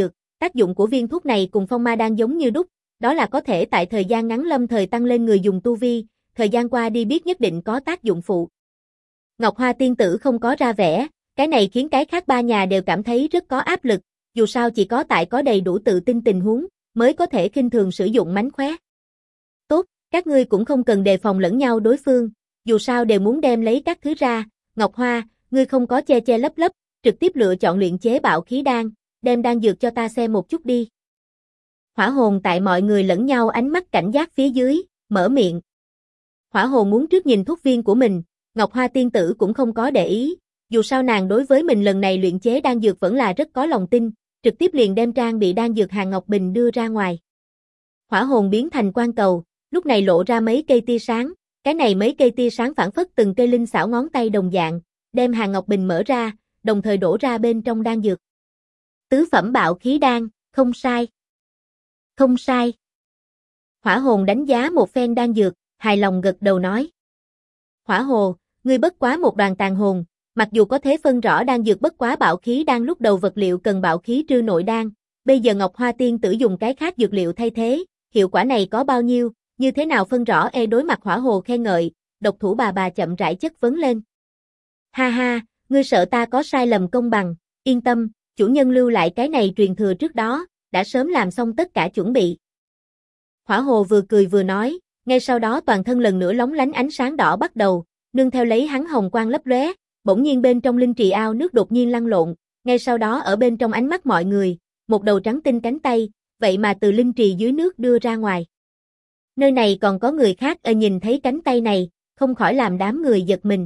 Tác dụng của viên thuốc này cùng phong ma đan giống như đúc, đó là có thể tại thời gian ngắn lâm thời tăng lên người dùng tu vi, thời gian qua đi biết nhất định có tác dụng phụ. Ngọc Hoa tiên tử không có ra vẻ, cái này khiến cái khác ba nhà đều cảm thấy rất có áp lực, dù sao chỉ có tại có đầy đủ tự tin tình huống, mới có thể khinh thường sử dụng mánh khóe. Tốt, các ngươi cũng không cần đề phòng lẫn nhau đối phương, dù sao đều muốn đem lấy các thứ ra, Ngọc Hoa, ngươi không có che che lấp lấp, trực tiếp lựa chọn luyện chế bạo khí đan, đem đan dược cho ta xem một chút đi. Hỏa hồn tại mọi người lẫn nhau ánh mắt cảnh giác phía dưới, mở miệng. Hỏa hồn muốn trước nhìn thuốc viên của mình, Ngọc Hoa tiên tử cũng không có để ý, dù sao nàng đối với mình lần này luyện chế đan dược vẫn là rất có lòng tin, trực tiếp liền đem trang bị đan dược hàng ngọc bình đưa ra ngoài. Hỏa hồn biến thành quang cầu, lúc này lộ ra mấy cây tia sáng, cái này mấy cây tia sáng phản phất từng cây linh xảo ngón tay đồng dạng, đem hàng ngọc bình mở ra, đồng thời đổ ra bên trong đan dược. Tứ phẩm bạo khí đan, không sai. Không sai. Hỏa hồn đánh giá một phen đan dược, hài lòng gật đầu nói. Hỏa hồ, ngươi bất quá một đoàn tàn hồn, mặc dù có thể phân rõ đan dược bất quá bạo khí đan lúc đầu vật liệu cần bạo khí trư nội đan, bây giờ Ngọc Hoa tiên tử dùng cái khác dược liệu thay thế, hiệu quả này có bao nhiêu, như thế nào phân rõ đối mặt hỏa hồ khen ngợi, độc thủ bà chậm rãi chất vấn lên. Ha ha, ngươi sợ ta có sai lầm công bằng, yên tâm, chủ nhân lưu lại cái này truyền thừa trước đó, đã sớm làm xong tất cả chuẩn bị. Hỏa hồ vừa cười vừa nói, ngay sau đó toàn thân lần nữa lóng lánh ánh sáng đỏ bắt đầu, nương theo lấy hắn hồng quang lấp lóe, bỗng nhiên bên trong linh trì ao nước đột nhiên lăn lộn, ngay sau đó ở bên trong ánh mắt mọi người, một đầu trắng tinh cánh tay, vậy mà từ linh trì dưới nước đưa ra ngoài. Nơi này còn có người khác nhìn thấy cánh tay này, không khỏi làm đám người giật mình.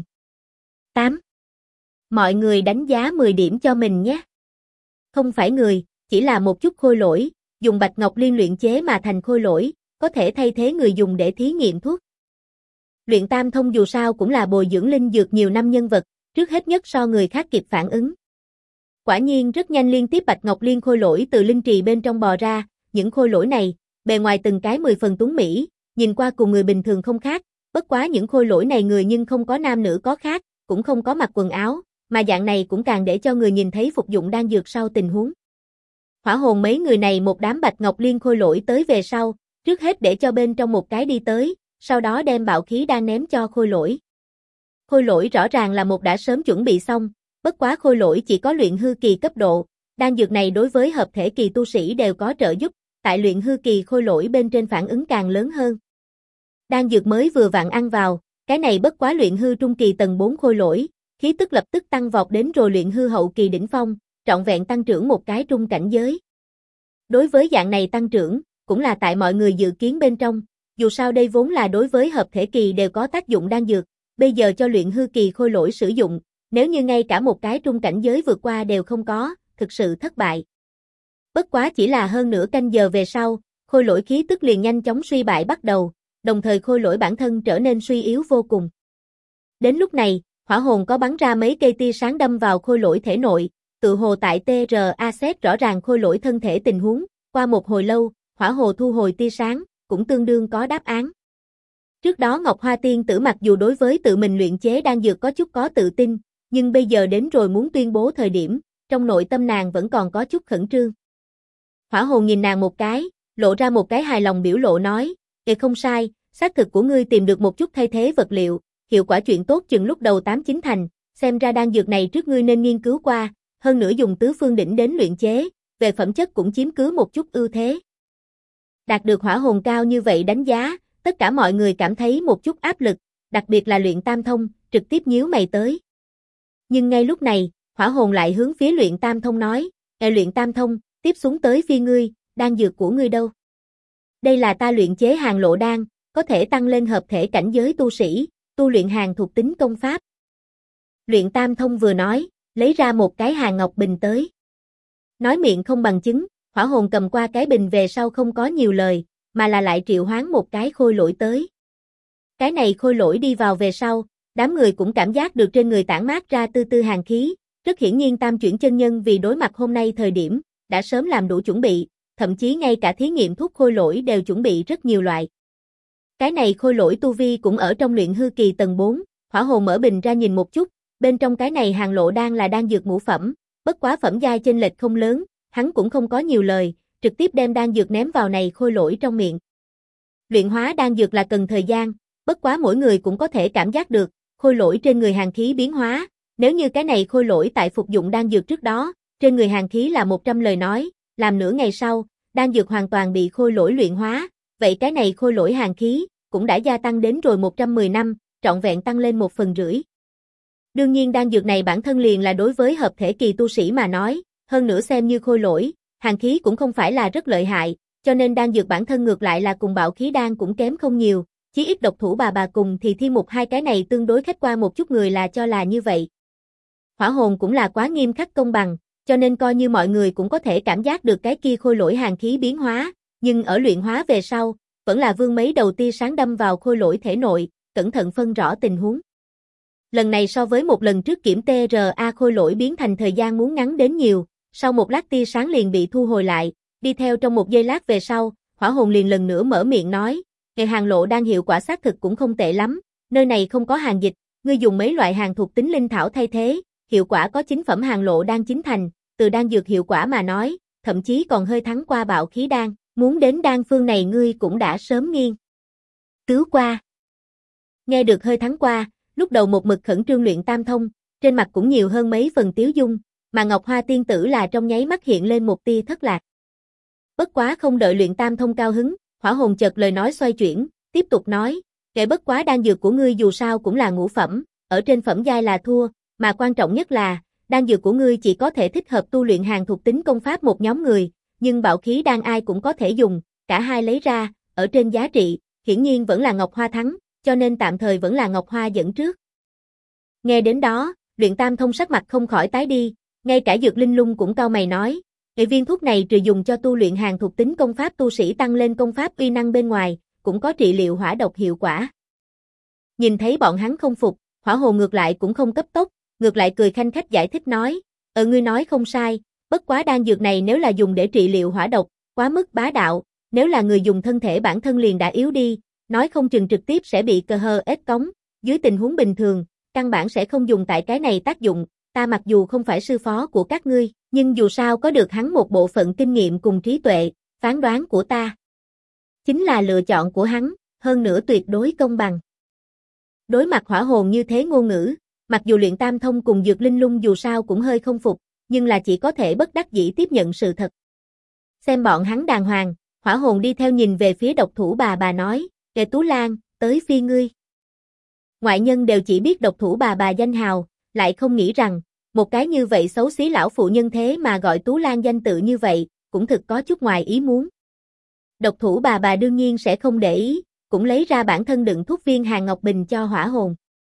8. Mọi người đánh giá 10 điểm cho mình nhé. Không phải người, chỉ là một chút khôi lỗi, dùng bạch ngọc liên luyện chế mà thành khôi lỗi, có thể thay thế người dùng để thí nghiệm thuốc. Luyện tam thông dù sao cũng là bồi dưỡng linh dược nhiều năm nhân vật, trước hết nhất so người khác kịp phản ứng. Quả nhiên rất nhanh liên tiếp bạch ngọc liên khôi lỗi từ linh trì bên trong bò ra, những khôi lỗi này, bề ngoài từng cái 10 phần tuấn mỹ, nhìn qua cùng người bình thường không khác, bất quá những khôi lỗi này người nhưng không có nam nữ có khác, cũng không có mặc quần áo, mà dạng này cũng càng để cho người nhìn thấy phục dụng đan dược sau tình huống. Hỏa hồn mấy người này một đám bạch ngọc liên khôi lỗi tới về sau, trước hết để cho bên trong một cái đi tới, sau đó đem bạo khí đan ném cho khôi lỗi. Khôi lỗi rõ ràng là một đã sớm chuẩn bị xong, bất quá khôi lỗi chỉ có luyện hư kỳ cấp độ, đan dược này đối với hợp thể kỳ tu sĩ đều có trợ giúp, tại luyện hư kỳ khôi lỗi bên trên phản ứng càng lớn hơn. Đan dược mới vừa vặn ăn vào, cái này bất quá luyện hư trung kỳ tầng 4 khôi lỗi, khí tức lập tức tăng vọt đến rồi luyện hư hậu kỳ đỉnh phong, trọn vẹn tăng trưởng một cái trung cảnh giới. Đối với dạng này tăng trưởng, cũng là tại mọi người dự kiến bên trong, dù sao đây vốn là đối với hợp thể kỳ đều có tác dụng đan dược, bây giờ cho luyện hư kỳ khôi lỗi sử dụng, nếu như ngay cả một cái trung cảnh giới vượt qua đều không có, thực sự thất bại. Bất quá chỉ là hơn nửa canh giờ về sau, khôi lỗi khí tức liền nhanh chóng suy bại bắt đầu, đồng thời khôi lỗi bản thân trở nên suy yếu vô cùng. Đến lúc này, hỏa hồn có bắn ra mấy cây tia sáng đâm vào khôi lỗi thể nội, tự hồ tại TRA xét rõ ràng khôi lỗi thân thể tình huống, qua một hồi lâu, hỏa hồ thu hồi tia sáng, cũng tương đương có đáp án. Trước đó Ngọc Hoa tiên tử mặc dù đối với tự mình luyện chế đan dược có chút có tự tin, nhưng bây giờ đến rồi muốn tuyên bố thời điểm, trong nội tâm nàng vẫn còn có chút khẩn trương. Hỏa hồn nhìn nàng một cái, lộ ra một cái hài lòng biểu lộ nói, không sai, xác thực của ngươi tìm được một chút thay thế vật liệu, hiệu quả chuyện tốt chừng lúc đầu 8-9 thành, xem ra đan dược này trước ngươi nên nghiên cứu qua, hơn nữa dùng tứ phương đỉnh đến luyện chế, về phẩm chất cũng chiếm cứ một chút ưu thế. Đạt được hỏa hồn cao như vậy đánh giá, tất cả mọi người cảm thấy một chút áp lực, đặc biệt là luyện tam thông, trực tiếp nhíu mày tới. Nhưng ngay lúc này, hỏa hồn lại hướng phía luyện tam thông nói, luyện tam thông, tiếp xuống tới phi ngươi, đan dược của ngươi đâu? Đây là ta luyện chế hàng lộ đan, có thể tăng lên hợp thể cảnh giới tu sĩ, tu luyện hàng thuộc tính công pháp. Luyện tam thông vừa nói, lấy ra một cái hàng ngọc bình tới. Nói miệng không bằng chứng, hỏa hồn cầm qua cái bình về sau không có nhiều lời, mà là lại triệu hoán một cái khôi lỗi tới. Cái này khôi lỗi đi vào về sau, đám người cũng cảm giác được trên người tản mát ra tư tư hàn khí, rất hiển nhiên tam chuyển chân nhân vì đối mặt hôm nay thời điểm, đã sớm làm đủ chuẩn bị, thậm chí ngay cả thí nghiệm thuốc khôi lỗi đều chuẩn bị rất nhiều loại. Cái này khôi lỗi tu vi cũng ở trong luyện hư kỳ tầng 4, hỏa hồn mở bình ra nhìn một chút, bên trong cái này hàng lộ đan là đan dược ngũ phẩm, bất quá phẩm giai chênh lệch không lớn, hắn cũng không có nhiều lời, trực tiếp đem đan dược ném vào này khôi lỗi trong miệng. Luyện hóa đan dược là cần thời gian, bất quá mỗi người cũng có thể cảm giác được, khôi lỗi trên người hàn khí biến hóa, nếu như cái này khôi lỗi tại phục dụng đan dược trước đó, trên người hàn khí là 100 lời nói, làm nửa ngày sau, đan dược hoàn toàn bị khôi lỗi luyện hóa, vậy cái này khôi lỗi hàn khí cũng đã gia tăng đến rồi 110 năm, trọn vẹn tăng lên 1/2. Đương nhiên đan dược này bản thân liền là đối với hợp thể kỳ tu sĩ mà nói, hơn nữa xem như khôi lỗi, hàn khí cũng không phải là rất lợi hại, cho nên đan dược bản thân ngược lại là cùng bạo khí đan cũng kém không nhiều, chí ít độc thủ bà cùng thì Thiên Mục hai cái này tương đối khách quan một chút người là cho là như vậy. Hỏa hồn cũng là quá nghiêm khắc công bằng, cho nên coi như mọi người cũng có thể cảm giác được cái kia khôi lỗi hàn khí biến hóa, nhưng ở luyện hóa về sau, vẫn là vương mấy đầu tia sáng đâm vào khôi lỗi thể nội, cẩn thận phân rõ tình huống. Lần này so với một lần trước kiểm TRA khôi lỗi biến thành thời gian muốn ngắn đến nhiều, sau một lát tia sáng liền bị thu hồi lại, đi theo trong một giây lát về sau, hỏa hồn liền lần nữa mở miệng nói, nghề hàng lộ đan hiệu quả xác thực cũng không tệ lắm, nơi này không có hàng dịch, ngươi dùng mấy loại hàng thuộc tính linh thảo thay thế, hiệu quả có chính phẩm hàng lộ đan chính thành, từ đan dược hiệu quả mà nói, thậm chí còn hơi thắng qua bạo khí đan, muốn đến đan phương này ngươi cũng đã sớm nghiên cứu qua. Nghe được hơi thắng qua, lúc đầu một mực khẩn trương luyện tam thông, trên mặt cũng nhiều hơn mấy phần tiếu dung, mà Ngọc Hoa tiên tử là trong nháy mắt hiện lên một tia thất lạc. Bất quá không đợi luyện tam thông cao hứng, hỏa hồn chợt lời nói xoay chuyển, tiếp tục nói, kể bất quá đan dược của ngươi dù sao cũng là ngũ phẩm, ở trên phẩm giai là thua, mà quan trọng nhất là, đan dược của ngươi chỉ có thể thích hợp tu luyện hàng thuộc tính công pháp một nhóm người, nhưng bạo khí đan ai cũng có thể dùng, cả hai lấy ra, ở trên giá trị, hiển nhiên vẫn là Ngọc Hoa thắng, cho nên tạm thời vẫn là Ngọc Hoa dẫn trước. Nghe đến đó, luyện tam thông sắc mặt không khỏi tái đi, ngay cả Dược Linh Lung cũng cau mày nói, viên thuốc này trừ dùng cho tu luyện hàng thuộc tính công pháp tu sĩ tăng lên công pháp uy năng bên ngoài, cũng có trị liệu hỏa độc hiệu quả. Nhìn thấy bọn hắn không phục, hỏa hồn ngược lại cũng không cấp tốc, ngược lại cười khanh khách giải thích nói, ngươi nói không sai, bất quá đan dược này nếu là dùng để trị liệu hỏa độc, quá mức bá đạo, nếu là người dùng thân thể bản thân liền đã yếu đi, nói không chừng trực tiếp sẽ bị cơ hơ ép cống, dưới tình huống bình thường, căn bản sẽ không dùng tại cái này tác dụng, ta mặc dù không phải sư phó của các ngươi, nhưng dù sao có được hắn một bộ phận kinh nghiệm cùng trí tuệ, phán đoán của ta chính là lựa chọn của hắn, hơn nữa tuyệt đối công bằng. Đối mặt hỏa hồn như thế ngôn ngữ, mặc dù luyện tam thông cùng Dược Linh Lung dù sao cũng hơi không phục, nhưng là chỉ có thể bất đắc dĩ tiếp nhận sự thật. Xem bọn hắn đàng hoàng, hỏa hồn đi theo nhìn về phía độc thủ bà nói, kệ Tú Lan, tới phiên ngươi. Ngoại nhân đều chỉ biết độc thủ bà danh hào, lại không nghĩ rằng, một cái như vậy xấu xí lão phụ nhân thế mà gọi Tú Lan danh tự như vậy, cũng thực có chút ngoài ý muốn. Độc thủ bà đương nhiên sẽ không để ý, cũng lấy ra bản thân đựng thuốc viên Hàn Ngọc Bình cho hỏa hồn.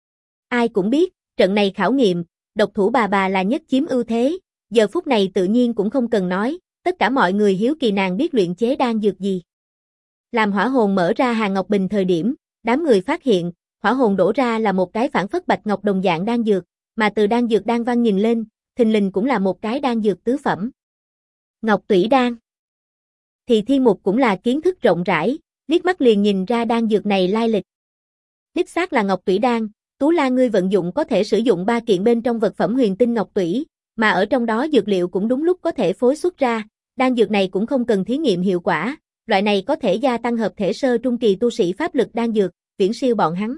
Ai cũng biết, trận này khảo nghiệm, độc thủ bà là nhất chiếm ưu thế, giờ phút này tự nhiên cũng không cần nói, tất cả mọi người hiếu kỳ nàng biết luyện chế đan dược gì. Làm hỏa hồn mở ra Hàn Ngọc Bình thời điểm, đám người phát hiện, hỏa hồn đổ ra là một cái phản phất bạch ngọc đồng dạng đan dược, mà từ đan dược đan văn nhìn lên, thình lình cũng là một cái đan dược tứ phẩm. Ngọc Tủy đan. Thì Thiên Mục cũng là kiến thức rộng rãi, liếc mắt liền nhìn ra đan dược này lai lịch. Đích xác là Ngọc Tủy đan, Tú Lan ngươi vận dụng có thể sử dụng 3 kiện bên trong vật phẩm huyền tinh Ngọc Tủy, mà ở trong đó dược liệu cũng đúng lúc có thể phối xuất ra, đan dược này cũng không cần thí nghiệm hiệu quả, loại này có thể gia tăng hợp thể sơ trung kỳ tu sĩ pháp lực đan dược, viễn siêu bọn hắn.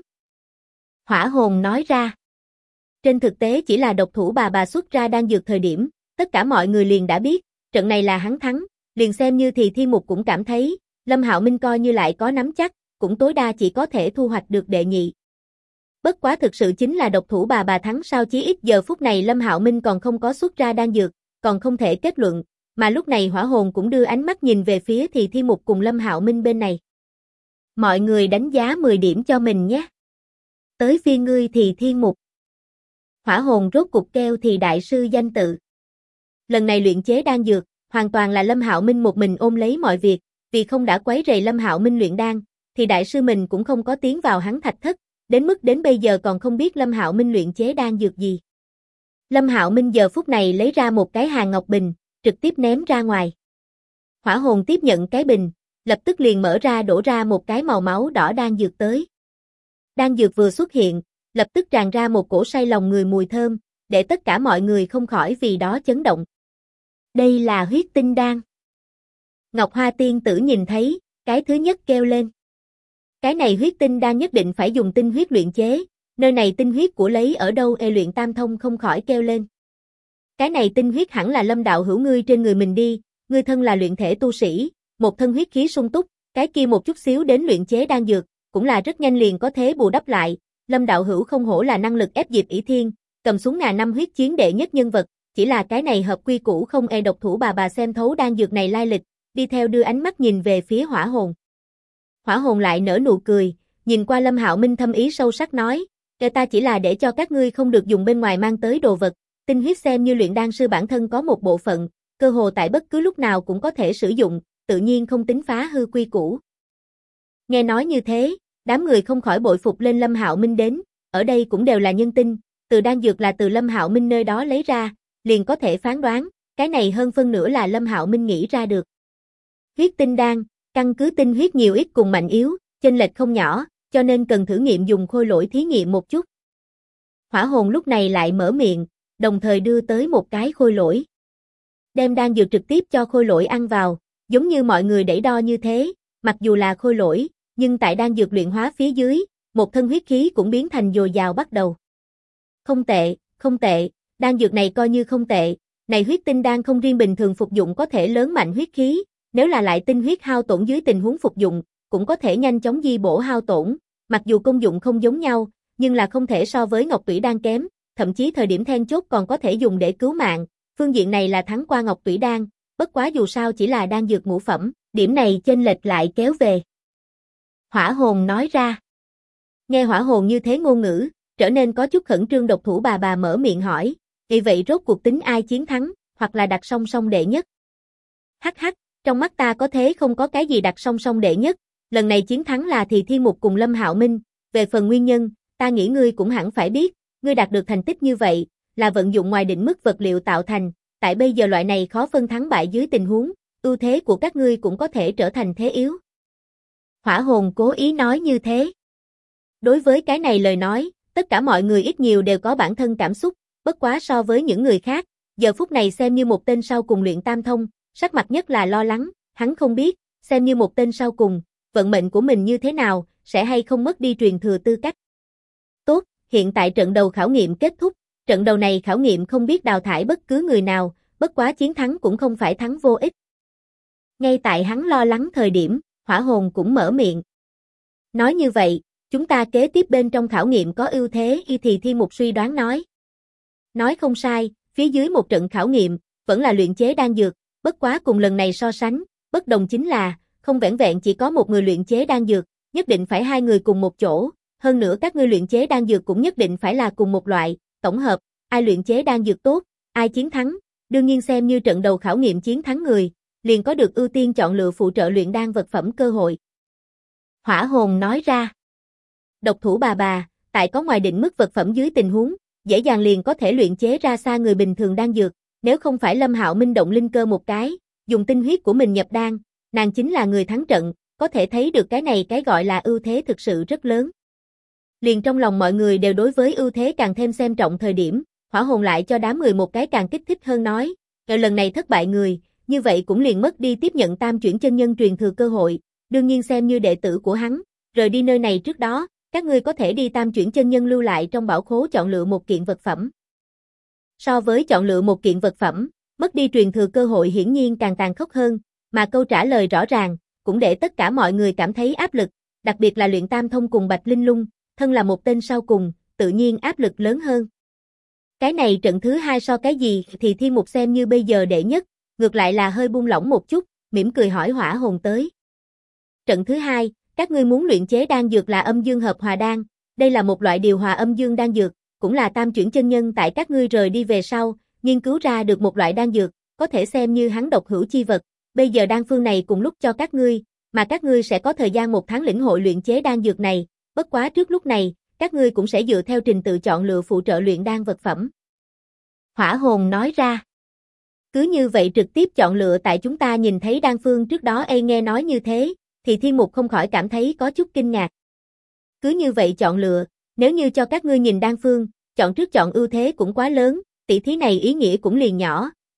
Hỏa hồn nói ra. Trên thực tế chỉ là độc thủ bà xuất ra đan dược thời điểm, tất cả mọi người liền đã biết, trận này là hắn thắng, liền xem như thì Thiên Mục cũng cảm thấy, Lâm Hạo Minh coi như lại có nắm chắc, cũng tối đa chỉ có thể thu hoạch được đệ nhị. Bất quá thực sự chính là độc thủ bà thắng sao, chí ít giờ phút này Lâm Hạo Minh còn không có xuất ra đan dược, còn không thể kết luận, mà lúc này hỏa hồn cũng đưa ánh mắt nhìn về phía thì Thiên Mục cùng Lâm Hạo Minh bên này. Mọi người đánh giá 10 điểm cho mình nhé. Tới phiên ngươi thì Thiên Mục. Hỏa hồn rốt cục kêu thì đại sư danh tự. Lần này luyện chế đan dược, hoàn toàn là Lâm Hạo Minh một mình ôm lấy mọi việc, vì không đã quấy rầy Lâm Hạo Minh luyện đan, thì đại sư mình cũng không có tiến vào hắn thạch thất, đến mức đến bây giờ còn không biết Lâm Hạo Minh luyện chế đan dược gì. Lâm Hạo Minh giờ phút này lấy ra một cái Hàn Ngọc Bình, trực tiếp ném ra ngoài. Hỏa hồn tiếp nhận cái bình, lập tức liền mở ra đổ ra một cái màu máu đỏ đan dược tới. Đan dược vừa xuất hiện, lập tức tràn ra một cổ say lòng người mùi thơm, để tất cả mọi người không khỏi vì đó chấn động. Đây là huyết tinh đan. Ngọc Hoa tiên tử nhìn thấy, cái thứ nhất kêu lên. Cái này huyết tinh đan nhất định phải dùng tinh huyết luyện chế, nơi này tinh huyết của lấy ở đâu? Luyện tam thông không khỏi kêu lên. Cái này tinh huyết hẳn là Lâm đạo hữu ngươi trên người mình đi, ngươi thân là luyện thể tu sĩ, một thân huyết khí sung túc, cái kia một chút xíu đến luyện chế đan dược, cũng là rất nhanh liền có thể bù đắp lại. Lâm đạo hữu không hổ là năng lực ép Diệp ỷ Thiên, cầm xuống ngàn năm huyết chiến đệ nhất nhân vật, chỉ là cái này hợp quy củ không. Độc thủ bà xem thấu đan dược này lai lịch, đi theo đưa ánh mắt nhìn về phía Hỏa Hồn. Hỏa Hồn lại nở nụ cười, nhìn qua Lâm Hạo Minh thâm ý sâu sắc nói, ta chỉ là để cho các ngươi không được dùng bên ngoài mang tới đồ vật, tinh huyết xem như luyện đan sư bản thân có một bộ phận, cơ hồ tại bất cứ lúc nào cũng có thể sử dụng, tự nhiên không tính phá hư quy củ. Nghe nói như thế, đám người không khỏi bội phục lên Lâm Hạo Minh đến, ở đây cũng đều là nhân tinh, từ đan dược là từ Lâm Hạo Minh nơi đó lấy ra, liền có thể phán đoán, cái này hơn phân nửa là Lâm Hạo Minh nghĩ ra được. Huyết tinh đan, căn cứ tinh huyết nhiều ít cùng mạnh yếu, chênh lệch không nhỏ, cho nên cần thử nghiệm dùng khôi lỗi thí nghiệm một chút. Hỏa Hồn lúc này lại mở miệng, đồng thời đưa tới một cái khôi lỗi. Đem đan dược trực tiếp cho khôi lỗi ăn vào, giống như mọi người đẩy đo như thế, mặc dù là khôi lỗi, nhưng tại đan dược luyện hóa phía dưới, một thân huyết khí cũng biến thành dồi dào bắt đầu. Không tệ, không tệ, đan dược này coi như không tệ, này huyết tinh đan không riêng bình thường phục dụng có thể lớn mạnh huyết khí, nếu là lại tinh huyết hao tổn dưới tình huống phục dụng, cũng có thể nhanh chóng di bổ hao tổn, mặc dù công dụng không giống nhau, nhưng là không thể so với Ngọc Tủy đan kém, thậm chí thời điểm then chốt còn có thể dùng để cứu mạng, phương diện này là thắng qua Ngọc Tủy đan, bất quá dù sao chỉ là đan dược ngũ phẩm, điểm này chênh lệch lại kéo về. Hỏa Hồn nói ra. Nghe Hỏa Hồn như thế ngôn ngữ, trở nên có chút khẩn trương. Độc thủ bà mở miệng hỏi, vậy rốt cuộc tính ai chiến thắng, hoặc là đặt song song đệ nhất? Hắc hắc, trong mắt ta có thế không có cái gì đặt song song đệ nhất, lần này chiến thắng là Thì Thiên Mục cùng Lâm Hạo Minh, về phần nguyên nhân, ta nghĩ ngươi cũng hẳn phải biết, ngươi đạt được thành tích như vậy, là vận dụng ngoài định mức vật liệu tạo thành, tại bây giờ loại này khó phân thắng bại dưới tình huống, ưu thế của các ngươi cũng có thể trở thành thế yếu. Hỏa Hồn cố ý nói như thế. Đối với cái này lời nói, tất cả mọi người ít nhiều đều có bản thân cảm xúc, bất quá so với những người khác, giờ phút này xem như một tên sau cùng luyện tam thông, sắc mặt nhất là lo lắng, hắn không biết, xem như một tên sau cùng, vận mệnh của mình như thế nào, sẽ hay không mất đi truyền thừa tư cách. Tốt, hiện tại trận đầu khảo nghiệm kết thúc, trận đầu này khảo nghiệm không biết đào thải bất cứ người nào, bất quá chiến thắng cũng không phải thắng vô ích. Ngay tại hắn lo lắng thời điểm, Hỏa Hồn cũng mở miệng. Nói như vậy, chúng ta kế tiếp bên trong khảo nghiệm có ưu thế. Thì Thiên Mục suy đoán nói. Nói không sai, phía dưới một trận khảo nghiệm, vẫn là luyện chế đan dược, bất quá cùng lần này so sánh, bất đồng chính là, không vẻn vẹn chỉ có một người luyện chế đan dược, nhất định phải hai người cùng một chỗ, hơn nữa các ngươi luyện chế đan dược cũng nhất định phải là cùng một loại, tổng hợp, ai luyện chế đan dược tốt, ai chiến thắng, đương nhiên xem như trận đầu khảo nghiệm chiến thắng người, liền có được ưu tiên chọn lựa phụ trợ luyện đan vật phẩm cơ hội. Hỏa Hồn nói ra. Độc thủ bà, tại có ngoài định mức vật phẩm dưới tình huống, dễ dàng liền có thể luyện chế ra xa người bình thường đan dược, nếu không phải Lâm Hạo Minh động linh cơ một cái, dùng tinh huyết của mình nhập đan, nàng chính là người thắng trận, có thể thấy được cái này cái gọi là ưu thế thực sự rất lớn. Liền trong lòng mọi người đều đối với ưu thế càng thêm xem trọng thời điểm, Hỏa Hồn lại cho đám người một cái càng kích thích hơn nói, lần này thất bại người, như vậy cũng liền mất đi tiếp nhận tam chuyển chân nhân truyền thừa cơ hội, đương nhiên xem như đệ tử của hắn, rời đi nơi này trước đó, các ngươi có thể đi tam chuyển chân nhân lưu lại trong bảo khố chọn lựa một kiện vật phẩm. So với chọn lựa một kiện vật phẩm, mất đi truyền thừa cơ hội hiển nhiên càng tàn khốc hơn, mà câu trả lời rõ ràng, cũng để tất cả mọi người cảm thấy áp lực, đặc biệt là luyện tam thông cùng Bạch Linh Lung, thân là một tên sau cùng, tự nhiên áp lực lớn hơn. Cái này trận thứ hai so cái gì thì Thiên Mục xem như bây giờ đệ nhất, ngược lại là hơi buông lỏng một chút, mỉm cười hỏi Hỏa Hồn tới. Trận thứ hai, các ngươi muốn luyện chế đan dược là âm dương hợp hòa đan, đây là một loại điều hòa âm dương đan dược, cũng là tam chuyển chân nhân tại các ngươi rời đi về sau, nghiên cứu ra được một loại đan dược, có thể xem như hắn độc hữu chi vật, bây giờ đan phương này cùng lúc cho các ngươi, mà các ngươi sẽ có thời gian 1 tháng lĩnh hội luyện chế đan dược này, bất quá trước lúc này, các ngươi cũng sẽ dựa theo trình tự chọn lựa phụ trợ luyện đan vật phẩm. Hỏa Hồn nói ra. Cứ như vậy trực tiếp chọn lựa tại chúng ta nhìn thấy đan phương trước đó nghe nói như thế, thì Thiên Mục không khỏi cảm thấy có chút kinh ngạc. Cứ như vậy chọn lựa, nếu như cho các ngươi nhìn đan phương, chọn trước chọn ưu thế cũng quá lớn, tỷ thí này ý nghĩa cũng liền nhỏ,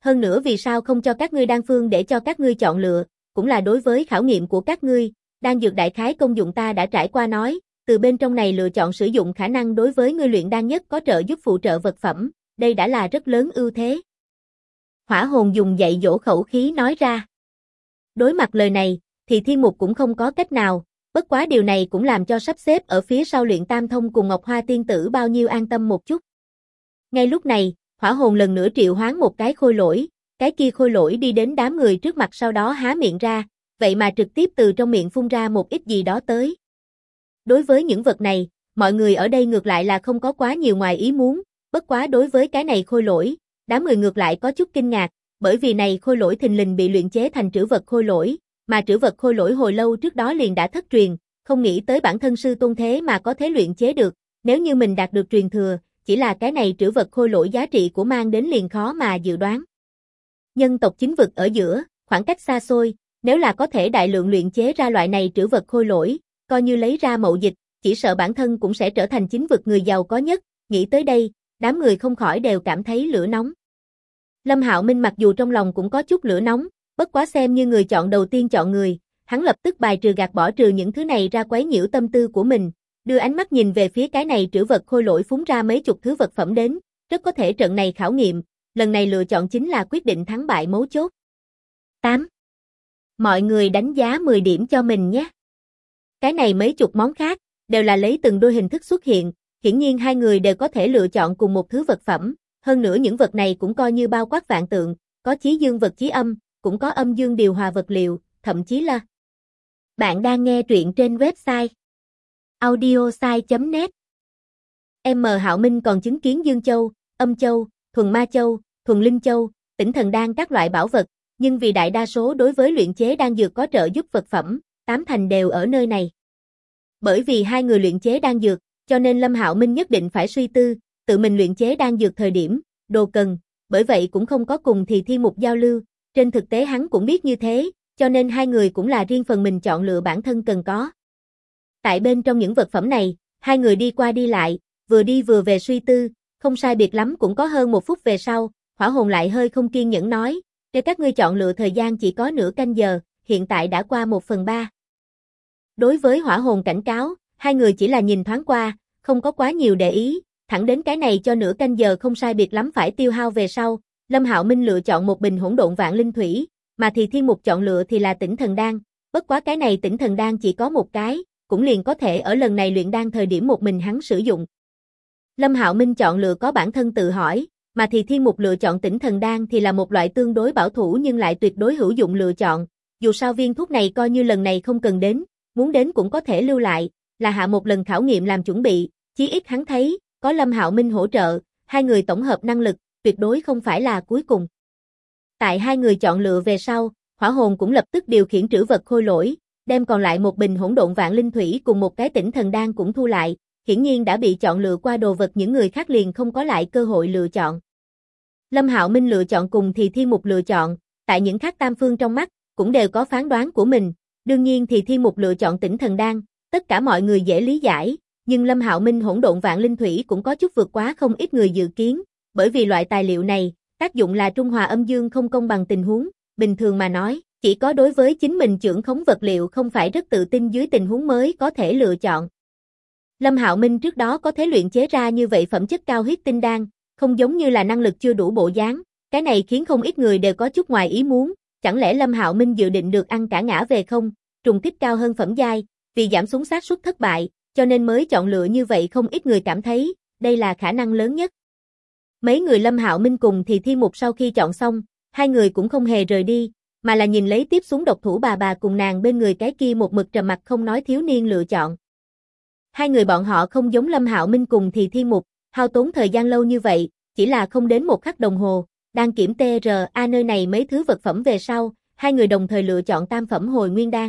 hơn nữa vì sao không cho các ngươi đan phương để cho các ngươi chọn lựa, cũng là đối với khảo nghiệm của các ngươi, đan dược đại khái công dụng ta đã trải qua nói, từ bên trong này lựa chọn sử dụng khả năng đối với ngươi luyện đan nhất có trợ giúp phụ trợ vật phẩm, đây đã là rất lớn ưu thế. Hỏa hồn dùng dạy dỗ khẩu khí nói ra. Đối mặt lời này, thì Thiên Mục cũng không có cách nào, bất quá điều này cũng làm cho sắp xếp ở phía sau luyện tam thông cùng Ngọc Hoa tiên tử bao nhiêu an tâm một chút. Ngay lúc này, hỏa hồn lần nữa triệu hoán một cái khôi lỗi, cái kia khôi lỗi đi đến đám người trước mặt sau đó há miệng ra, vậy mà trực tiếp từ trong miệng phun ra một ít gì đó tới. Đối với những vật này, mọi người ở đây ngược lại là không có quá nhiều ngoài ý muốn, bất quá đối với cái này khôi lỗi, đám người ngược lại có chút kinh ngạc, bởi vì này khôi lỗi thình lình bị luyện chế thành trữ vật khôi lỗi, mà trữ vật khôi lỗi hồi lâu trước đó liền đã thất truyền, không nghĩ tới bản thân sư tôn thế mà có thể luyện chế được, nếu như mình đạt được truyền thừa, chỉ là cái này trữ vật khôi lỗi giá trị của mang đến liền khó mà dự đoán. Nhân tộc chính vực ở giữa, khoảng cách xa xôi, nếu là có thể đại lượng luyện chế ra loại này trữ vật khôi lỗi, coi như lấy ra mậu dịch, chỉ sợ bản thân cũng sẽ trở thành chính vực người giàu có nhất, nghĩ tới đây, đám người không khỏi đều cảm thấy lửa nóng. Lâm Hạo Minh mặc dù trong lòng cũng có chút lửa nóng, bất quá xem như người chọn đầu tiên chọn người, hắn lập tức bài trừ gạt bỏ trừ những thứ này ra quấy nhiễu tâm tư của mình, đưa ánh mắt nhìn về phía cái này trữ vật khôi lỗi phúng ra mấy chục thứ vật phẩm đến, rất có thể trận này khảo nghiệm, lần này lựa chọn chính là quyết định thắng bại mấu chốt. 8. Mọi người đánh giá 10 điểm cho mình nhé. Cái này mấy chục món khác, đều là lấy từng đôi hình thức xuất hiện, hiển nhiên hai người đều có thể lựa chọn cùng một thứ vật phẩm, hơn nữa những vật này cũng coi như bao quát vạn tượng, có chí dương vật chí âm, cũng có âm dương điều hòa vật liệu, thậm chí là. Bạn đang nghe truyện trên website audiosai.net. Hạo Minh còn chứng kiến Dương Châu, Âm Châu, Thuần Ma Châu, Thuần Linh Châu, Tỉnh Thần Đan các loại bảo vật, nhưng vì đại đa số đối với luyện chế đan dược có trợ giúp vật phẩm, 8 thành đều ở nơi này. Bởi vì hai người luyện chế đan dược, cho nên Lâm Hạo Minh nhất định phải suy tư, tự mình luyện chế đan dược thời điểm, đồ cần, bởi vậy cũng không có cùng thì Thiên Mục giao lưu, trên thực tế hắn cũng biết như thế, cho nên hai người cũng là riêng phần mình chọn lựa bản thân cần có. Tại bên trong những vật phẩm này, hai người đi qua đi lại, vừa đi vừa về suy tư, không sai biệt lắm cũng có hơn 1 phút về sau, hỏa hồn lại hơi không kiên nhẫn nói, để các ngươi chọn lựa thời gian chỉ có nửa canh giờ, hiện tại đã qua 1/3. Đối với hỏa hồn cảnh cáo, hai người chỉ là nhìn thoáng qua, không có quá nhiều để ý, thẳng đến cái này cho nửa canh giờ không sai biệt lắm phải tiêu hao về sau, Lâm Hạo Minh lựa chọn một bình hỗn độn vạn linh thủy, mà thì Thiên Mục chọn lựa thì là Tỉnh Thần Đan, bất quá cái này Tỉnh Thần Đan chỉ có một cái, cũng liền có thể ở lần này luyện đan thời điểm một mình hắn sử dụng. Lâm Hạo Minh chọn lựa có bản thân tự hỏi, mà thì Thiên Mục lựa chọn Tỉnh Thần Đan thì là một loại tương đối bảo thủ nhưng lại tuyệt đối hữu dụng lựa chọn, dù sao viên thuốc này coi như lần này không cần đến, muốn đến cũng có thể lưu lại, là hạ một lần khảo nghiệm làm chuẩn bị, chí ít hắn thấy, có Lâm Hạo Minh hỗ trợ, hai người tổng hợp năng lực, tuyệt đối không phải là cuối cùng. Tại hai người chọn lựa về sau, hỏa hồn cũng lập tức điều khiển trữ vật khôi lỗi, đem còn lại một bình hỗn độn vạn linh thủy cùng một cái Tỉnh Thần Đan cũng thu lại, hiển nhiên đã bị chọn lựa qua đồ vật những người khác liền không có lại cơ hội lựa chọn. Lâm Hạo Minh lựa chọn cùng thì Thiên Mục lựa chọn, tại những khác tam phương trong mắt, cũng đều có phán đoán của mình, đương nhiên thì Thiên Mục lựa chọn Tỉnh Thần Đan, tất cả mọi người dễ lý giải, nhưng Lâm Hạo Minh hỗn độn vạn linh thủy cũng có chút vượt quá không ít người dự kiến, bởi vì loại tài liệu này, tác dụng là trung hòa âm dương không công bằng tình huống, bình thường mà nói, chỉ có đối với chính mình trưởng khống vật liệu không phải rất tự tin dưới tình huống mới có thể lựa chọn. Lâm Hạo Minh trước đó có thể luyện chế ra như vậy phẩm chất cao huyết tinh đan, không giống như là năng lực chưa đủ bộ dáng, cái này khiến không ít người đều có chút ngoài ý muốn, chẳng lẽ Lâm Hạo Minh dự định được ăn cả ngã về không, trùng kích cao hơn phẩm giai, vì giảm xuống xác suất thất bại, cho nên mới chọn lựa như vậy không ít người cảm thấy, đây là khả năng lớn nhất. Mấy người Lâm Hạo Minh cùng thì Thiên Mục sau khi chọn xong, hai người cũng không hề rời đi, mà là nhìn lấy tiếp xuống độc thủ bà cùng nàng bên người cái kia một mực trầm mặc không nói thiếu niên lựa chọn. Hai người bọn họ không giống Lâm Hạo Minh cùng thì Thiên Mục, hao tốn thời gian lâu như vậy, chỉ là không đến 1 khắc đồng hồ, đang kiểm TRA nơi này mấy thứ vật phẩm về sau, hai người đồng thời lựa chọn tam phẩm hồi nguyên đan.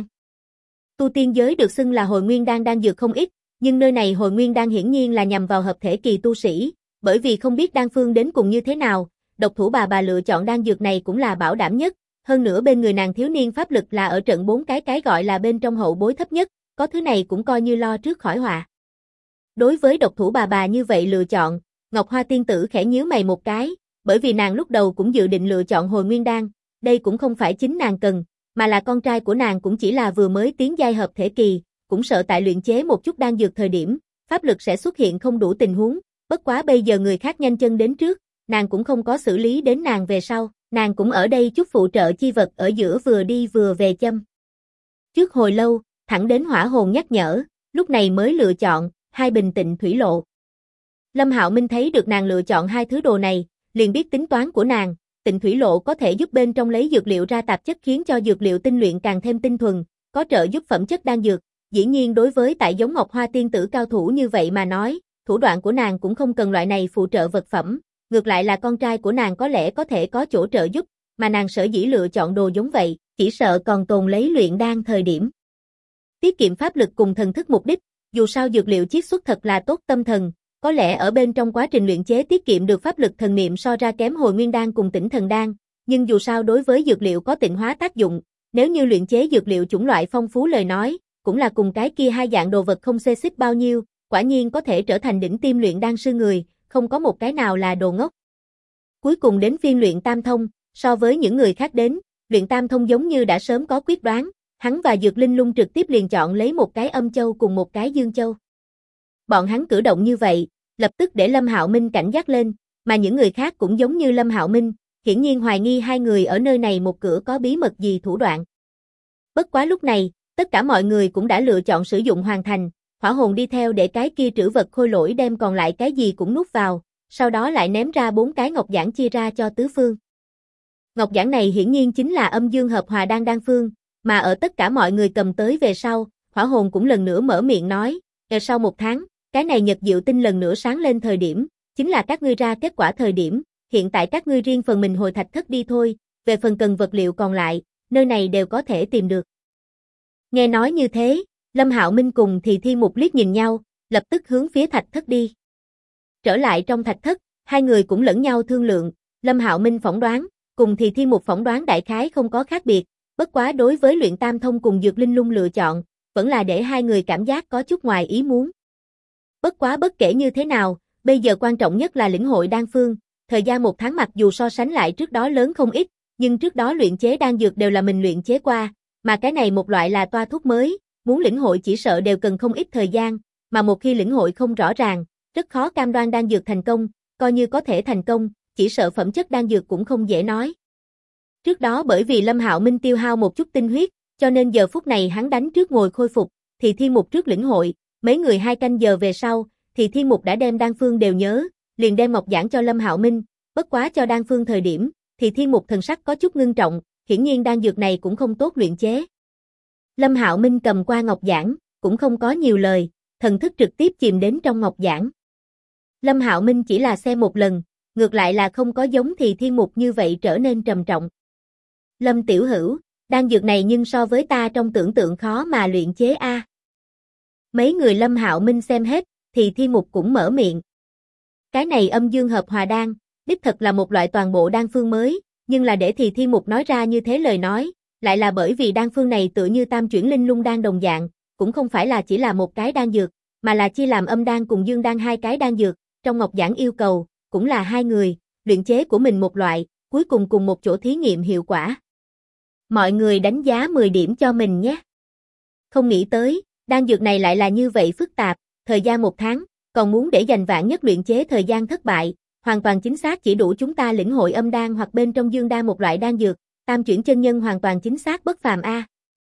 Tu tiên giới được xưng là hồi nguyên đan đan dược không ít, nhưng nơi này hồi nguyên đan hiển nhiên là nhằm vào hợp thể kỳ tu sĩ, bởi vì không biết đan phương đến cùng như thế nào, độc thủ bà lựa chọn đan dược này cũng là bảo đảm nhất, hơn nữa bên người nàng thiếu niên pháp lực là ở trận 4 cái gọi là bên trong hậu bối thấp nhất, có thứ này cũng coi như lo trước khỏi họa. Đối với độc thủ bà như vậy lựa chọn, Ngọc Hoa tiên tử khẽ nhíu mày một cái, bởi vì nàng lúc đầu cũng dự định lựa chọn hồi nguyên đan, đây cũng không phải chính nàng cần, mà là con trai của nàng cũng chỉ là vừa mới tiến giai hợp thể kỳ, cũng sợ tại luyện chế một chút đan dược thời điểm, pháp lực sẽ xuất hiện không đủ tình huống, bất quá bây giờ người khác nhanh chân đến trước, nàng cũng không có xử lý đến nàng về sau, nàng cũng ở đây chút phụ trợ chi vật ở giữa vừa đi vừa về châm. Trước hồi lâu, thẳng đến hỏa hồn nhắc nhở, lúc này mới lựa chọn, hai bình tịnh thủy lộ. Lâm Hạo Minh thấy được nàng lựa chọn hai thứ đồ này, liền biết tính toán của nàng, tịnh thủy lộ có thể giúp bên trong lấy dược liệu ra tạp chất khiến cho dược liệu tinh luyện càng thêm tinh thuần, có trợ giúp phẩm chất đan dược, dĩ nhiên đối với tại giống Ngọc Hoa tiên tử cao thủ như vậy mà nói, thủ đoạn của nàng cũng không cần loại này phụ trợ vật phẩm, ngược lại là con trai của nàng có lẽ có thể có chỗ trợ giúp, mà nàng sở dĩ lựa chọn đồ giống vậy, chỉ sợ còn tồn lấy luyện đan thời điểm. Tiết kiệm pháp lực cùng thần thức mục đích, dù sao dược liệu chiết xuất thật là tốt tâm thần, có lẽ ở bên trong quá trình luyện chế tiết kiệm được pháp lực thần niệm so ra kém hồi nguyên đan cùng tĩnh thần đan, nhưng dù sao đối với dược liệu có tịnh hóa tác dụng, nếu như luyện chế dược liệu chủng loại phong phú lời nói, cũng là cùng cái kia hai dạng đồ vật không xê xích bao nhiêu, quả nhiên có thể trở thành đỉnh tiêm luyện đan sư người, không có một cái nào là đồ ngốc. Cuối cùng đến phiên luyện tam thông, so với những người khác đến, luyện tam thông giống như đã sớm có quyết đoán, hắn và Dược Linh Lung trực tiếp liền chọn lấy một cái âm châu cùng một cái dương châu. Bọn hắn cử động như vậy, lập tức để Lâm Hạo Minh cảnh giác lên, mà những người khác cũng giống như Lâm Hạo Minh, hiển nhiên hoài nghi hai người ở nơi này một cửa có bí mật gì thủ đoạn. Bất quá lúc này, tất cả mọi người cũng đã lựa chọn sử dụng hoàn thành, hỏa hồn đi theo để cái kia trữ vật khôi lỗi đem còn lại cái gì cũng nuốt vào, sau đó lại ném ra 4 cái ngọc giản chia ra cho tứ phương. Ngọc giản này hiển nhiên chính là âm dương hợp hòa đan đan phương, mà ở tất cả mọi người cầm tới về sau, hỏa hồn cũng lần nữa mở miệng nói, sau 1 tháng, cái này nhật diệu tinh lần nữa sáng lên thời điểm, chính là các ngươi ra kết quả thời điểm, hiện tại các ngươi riêng phần mình hồi thạch thất đi thôi, về phần cần vật liệu còn lại, nơi này đều có thể tìm được. Nghe nói như thế, Lâm Hạo Minh cùng Thì Thiên Mục liếc nhìn nhau, lập tức hướng phía thạch thất đi. Trở lại trong thạch thất, hai người cũng lẫn nhau thương lượng, Lâm Hạo Minh phỏng đoán, cùng Thì Thiên Mục phỏng đoán đại khái không có khác biệt, bất quá đối với luyện tam thông cùng Dược Linh Lung lựa chọn, vẫn là để hai người cảm giác có chút ngoài ý muốn. Bất quá bất kể như thế nào, bây giờ quan trọng nhất là lĩnh hội đan phương, thời gian 1 tháng mặc dù so sánh lại trước đó lớn không ít, nhưng trước đó luyện chế đan dược đều là mình luyện chế qua, mà cái này một loại là toa thuốc mới, muốn lĩnh hội chỉ sợ đều cần không ít thời gian, mà một khi lĩnh hội không rõ ràng, rất khó cam đoan đan dược thành công, coi như có thể thành công, chỉ sợ phẩm chất đan dược cũng không dễ nói. Trước đó bởi vì Lâm Hạo Minh tiêu hao một chút tinh huyết, cho nên giờ phút này hắn đánh trước ngồi khôi phục, Thì Thiên Mục trước lĩnh hội, mấy người 2 canh giờ về sau, Thì Thiên Mục đã đem đan phương đều nhớ, liền đem ngọc giản cho Lâm Hạo Minh, bất quá cho đan phương thời điểm, Thì Thiên Mục thần sắc có chút ngưng trọng, hiển nhiên đan dược này cũng không tốt luyện chế. Lâm Hạo Minh cầm qua ngọc giản, cũng không có nhiều lời, thần thức trực tiếp chìm đến trong ngọc giản. Lâm Hạo Minh chỉ là xem một lần, ngược lại là không có giống Thì Thiên Mục như vậy trở nên trầm trọng. Lâm tiểu hữu, đan dược này nhưng so với ta trong tưởng tượng khó mà luyện chế a. Mấy người Lâm Hạo Minh xem hết, Thì Thiên Mục cũng mở miệng. Cái này âm dương hợp hòa đan, đích thật là một loại toàn bộ đan phương mới, nhưng là để Thì Thiên Mục nói ra như thế lời nói, lại là bởi vì đan phương này tựa như tam chuyển linh lung đan đồng dạng, cũng không phải là chỉ là một cái đan dược, mà là chia làm âm đan cùng dương đan 2 cái đan dược, trong ngọc giản yêu cầu, cũng là 2 người, luyện chế của mình một loại, cuối cùng cùng một chỗ thí nghiệm hiệu quả. Mọi người đánh giá 10 điểm cho mình nhé. Không nghĩ tới, đan dược này lại là như vậy phức tạp, thời gian 1 tháng, còn muốn để dành vạn nhất luyện chế thời gian thất bại, hoàn toàn chính xác chỉ đủ chúng ta lĩnh hội âm đan hoặc bên trong dương đan một loại đan dược, tam chuyển chân nhân hoàn toàn chính xác bất phàm a.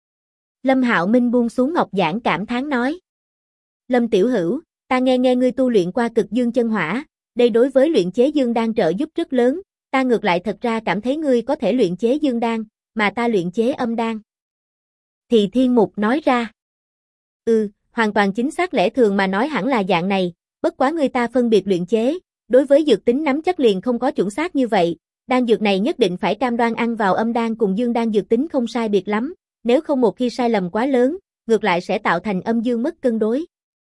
Lâm Hạo Minh buông xuống ngọc giản cảm thán nói. Lâm tiểu hữu, ta nghe ngươi tu luyện qua cực dương chân hỏa, đây đối với luyện chế dương đan trợ giúp rất lớn, ta ngược lại thật ra cảm thấy ngươi có thể luyện chế dương đan, mà ta luyện chế âm đan. Thì Thiên Mục nói ra. Hoàn toàn chính xác, lẽ thường mà nói hẳn là dạng này, bất quá người ta phân biệt luyện chế, đối với dược tính nắm chắc liền không có chuẩn xác như vậy, đan dược này nhất định phải cam đoan ăn vào âm đan cùng dương đan dược tính không sai biệt lắm, nếu không một khi sai lầm quá lớn, ngược lại sẽ tạo thành âm dương mất cân đối.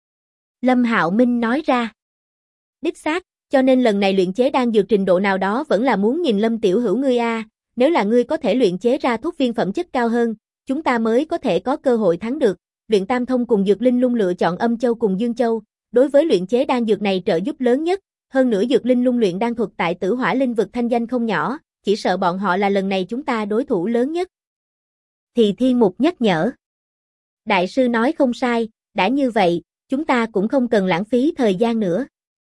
Lâm Hạo Minh nói ra. Đích xác, cho nên lần này luyện chế đan dược trình độ nào đó vẫn là muốn nhìn Lâm tiểu hữu ngươi a, nếu là ngươi có thể luyện chế ra thuốc viên phẩm chất cao hơn, chúng ta mới có thể có cơ hội thắng được. Luyện Tam Thông cùng Dược Linh Lung lựa chọn Âm Châu cùng Dương Châu, đối với luyện chế đan dược này trợ giúp lớn nhất, hơn nữa dược linh lung luyện đan thuật tại Tử Hỏa Linh vực thanh danh không nhỏ, chỉ sợ bọn họ là lần này chúng ta đối thủ lớn nhất. Thì Thiên Mục nhắc nhở. Đại sư nói không sai, đã như vậy, chúng ta cũng không cần lãng phí thời gian nữa.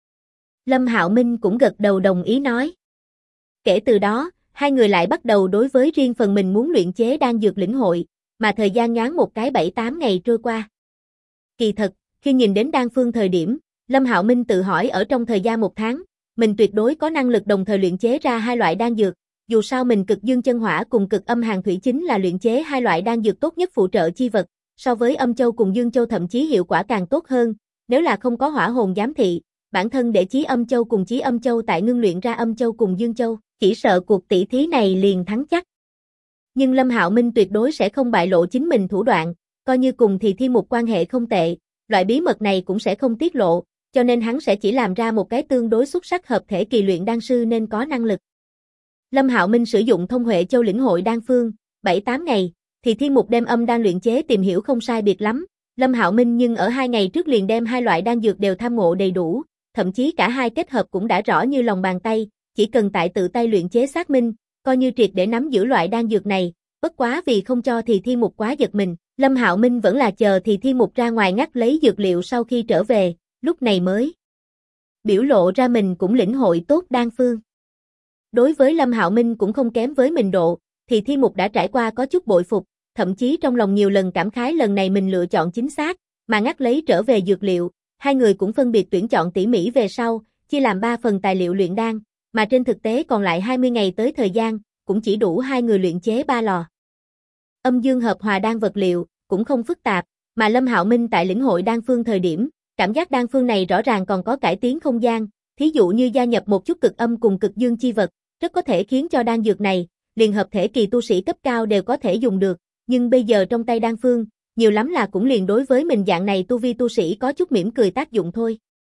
Lâm Hạo Minh cũng gật đầu đồng ý nói. Kể từ đó, hai người lại bắt đầu đối với riêng phần mình muốn luyện chế đan dược lĩnh hội, mà thời gian nhoáng một cái 7-8 ngày trôi qua. Kỳ thật, khi nhìn đến đan phương thời điểm, Lâm Hạo Minh tự hỏi ở trong thời gian 1 tháng, mình tuyệt đối có năng lực đồng thời luyện chế ra hai loại đan dược, dù sao mình cực dương chân hỏa cùng cực âm hàn thủy chính là luyện chế hai loại đan dược tốt nhất phụ trợ chi vật, so với âm châu cùng dương châu thậm chí hiệu quả càng tốt hơn, nếu là không có hỏa hồn giám thị, bản thân để chí âm châu cùng chí âm châu tại ngưng luyện ra âm châu cùng dương châu, chỉ sợ cuộc tỷ thí này liền thắng chắc. Nhưng Lâm Hạo Minh tuyệt đối sẽ không bại lộ chính mình thủ đoạn, coi như cùng thì Thiên Mục quan hệ không tệ, loại bí mật này cũng sẽ không tiết lộ, cho nên hắn sẽ chỉ làm ra một cái tương đối xuất sắc hợp thể kỳ luyện đan sư nên có năng lực. Lâm Hạo Minh sử dụng Thông Huệ Châu lĩnh hội đan phương, 7-8 ngày, thì Thiên Mục đem âm đan luyện chế tìm hiểu không sai biệt lắm. Lâm Hạo Minh nhưng ở 2 ngày trước liền đem hai loại đan dược đều tham ngộ đầy đủ, thậm chí cả hai kết hợp cũng đã rõ như lòng bàn tay, chỉ cần tại tự tay luyện chế xác minh, coi như triệt để nắm giữ loại đan dược này, bất quá vì không cho thì Thiên Mục quá giật mình, Lâm Hạo Minh vẫn là chờ thì Thiên Mục ra ngoài ngắt lấy dược liệu sau khi trở về, lúc này mới biểu lộ ra mình cũng lĩnh hội tốt đan phương. Đối với Lâm Hạo Minh cũng không kém với mình độ, thì Thiên Mục đã trải qua có chút bội phục, thậm chí trong lòng nhiều lần cảm khái lần này mình lựa chọn chính xác, mà ngắt lấy trở về dược liệu, hai người cũng phân biệt tuyển chọn tỉ mỉ về sau, chia làm 3 phần tài liệu luyện đan, mà trên thực tế còn lại 20 ngày tới thời gian, cũng chỉ đủ hai người luyện chế 3 lò. Âm dương hợp hòa đan vật liệu, cũng không phức tạp, mà Lâm Hạo Minh tại lĩnh hội đan phương thời điểm, cảm giác đan phương này rõ ràng còn có cải tiến không gian, thí dụ như gia nhập một chút cực âm cùng cực dương chi vật, rất có thể khiến cho đan dược này, liền hợp thể kỳ tu sĩ cấp cao đều có thể dùng được, nhưng bây giờ trong tay đan phương, nhiều lắm là cũng liền đối với mình dạng này tu vi tu sĩ có chút mỉm cười tác dụng thôi.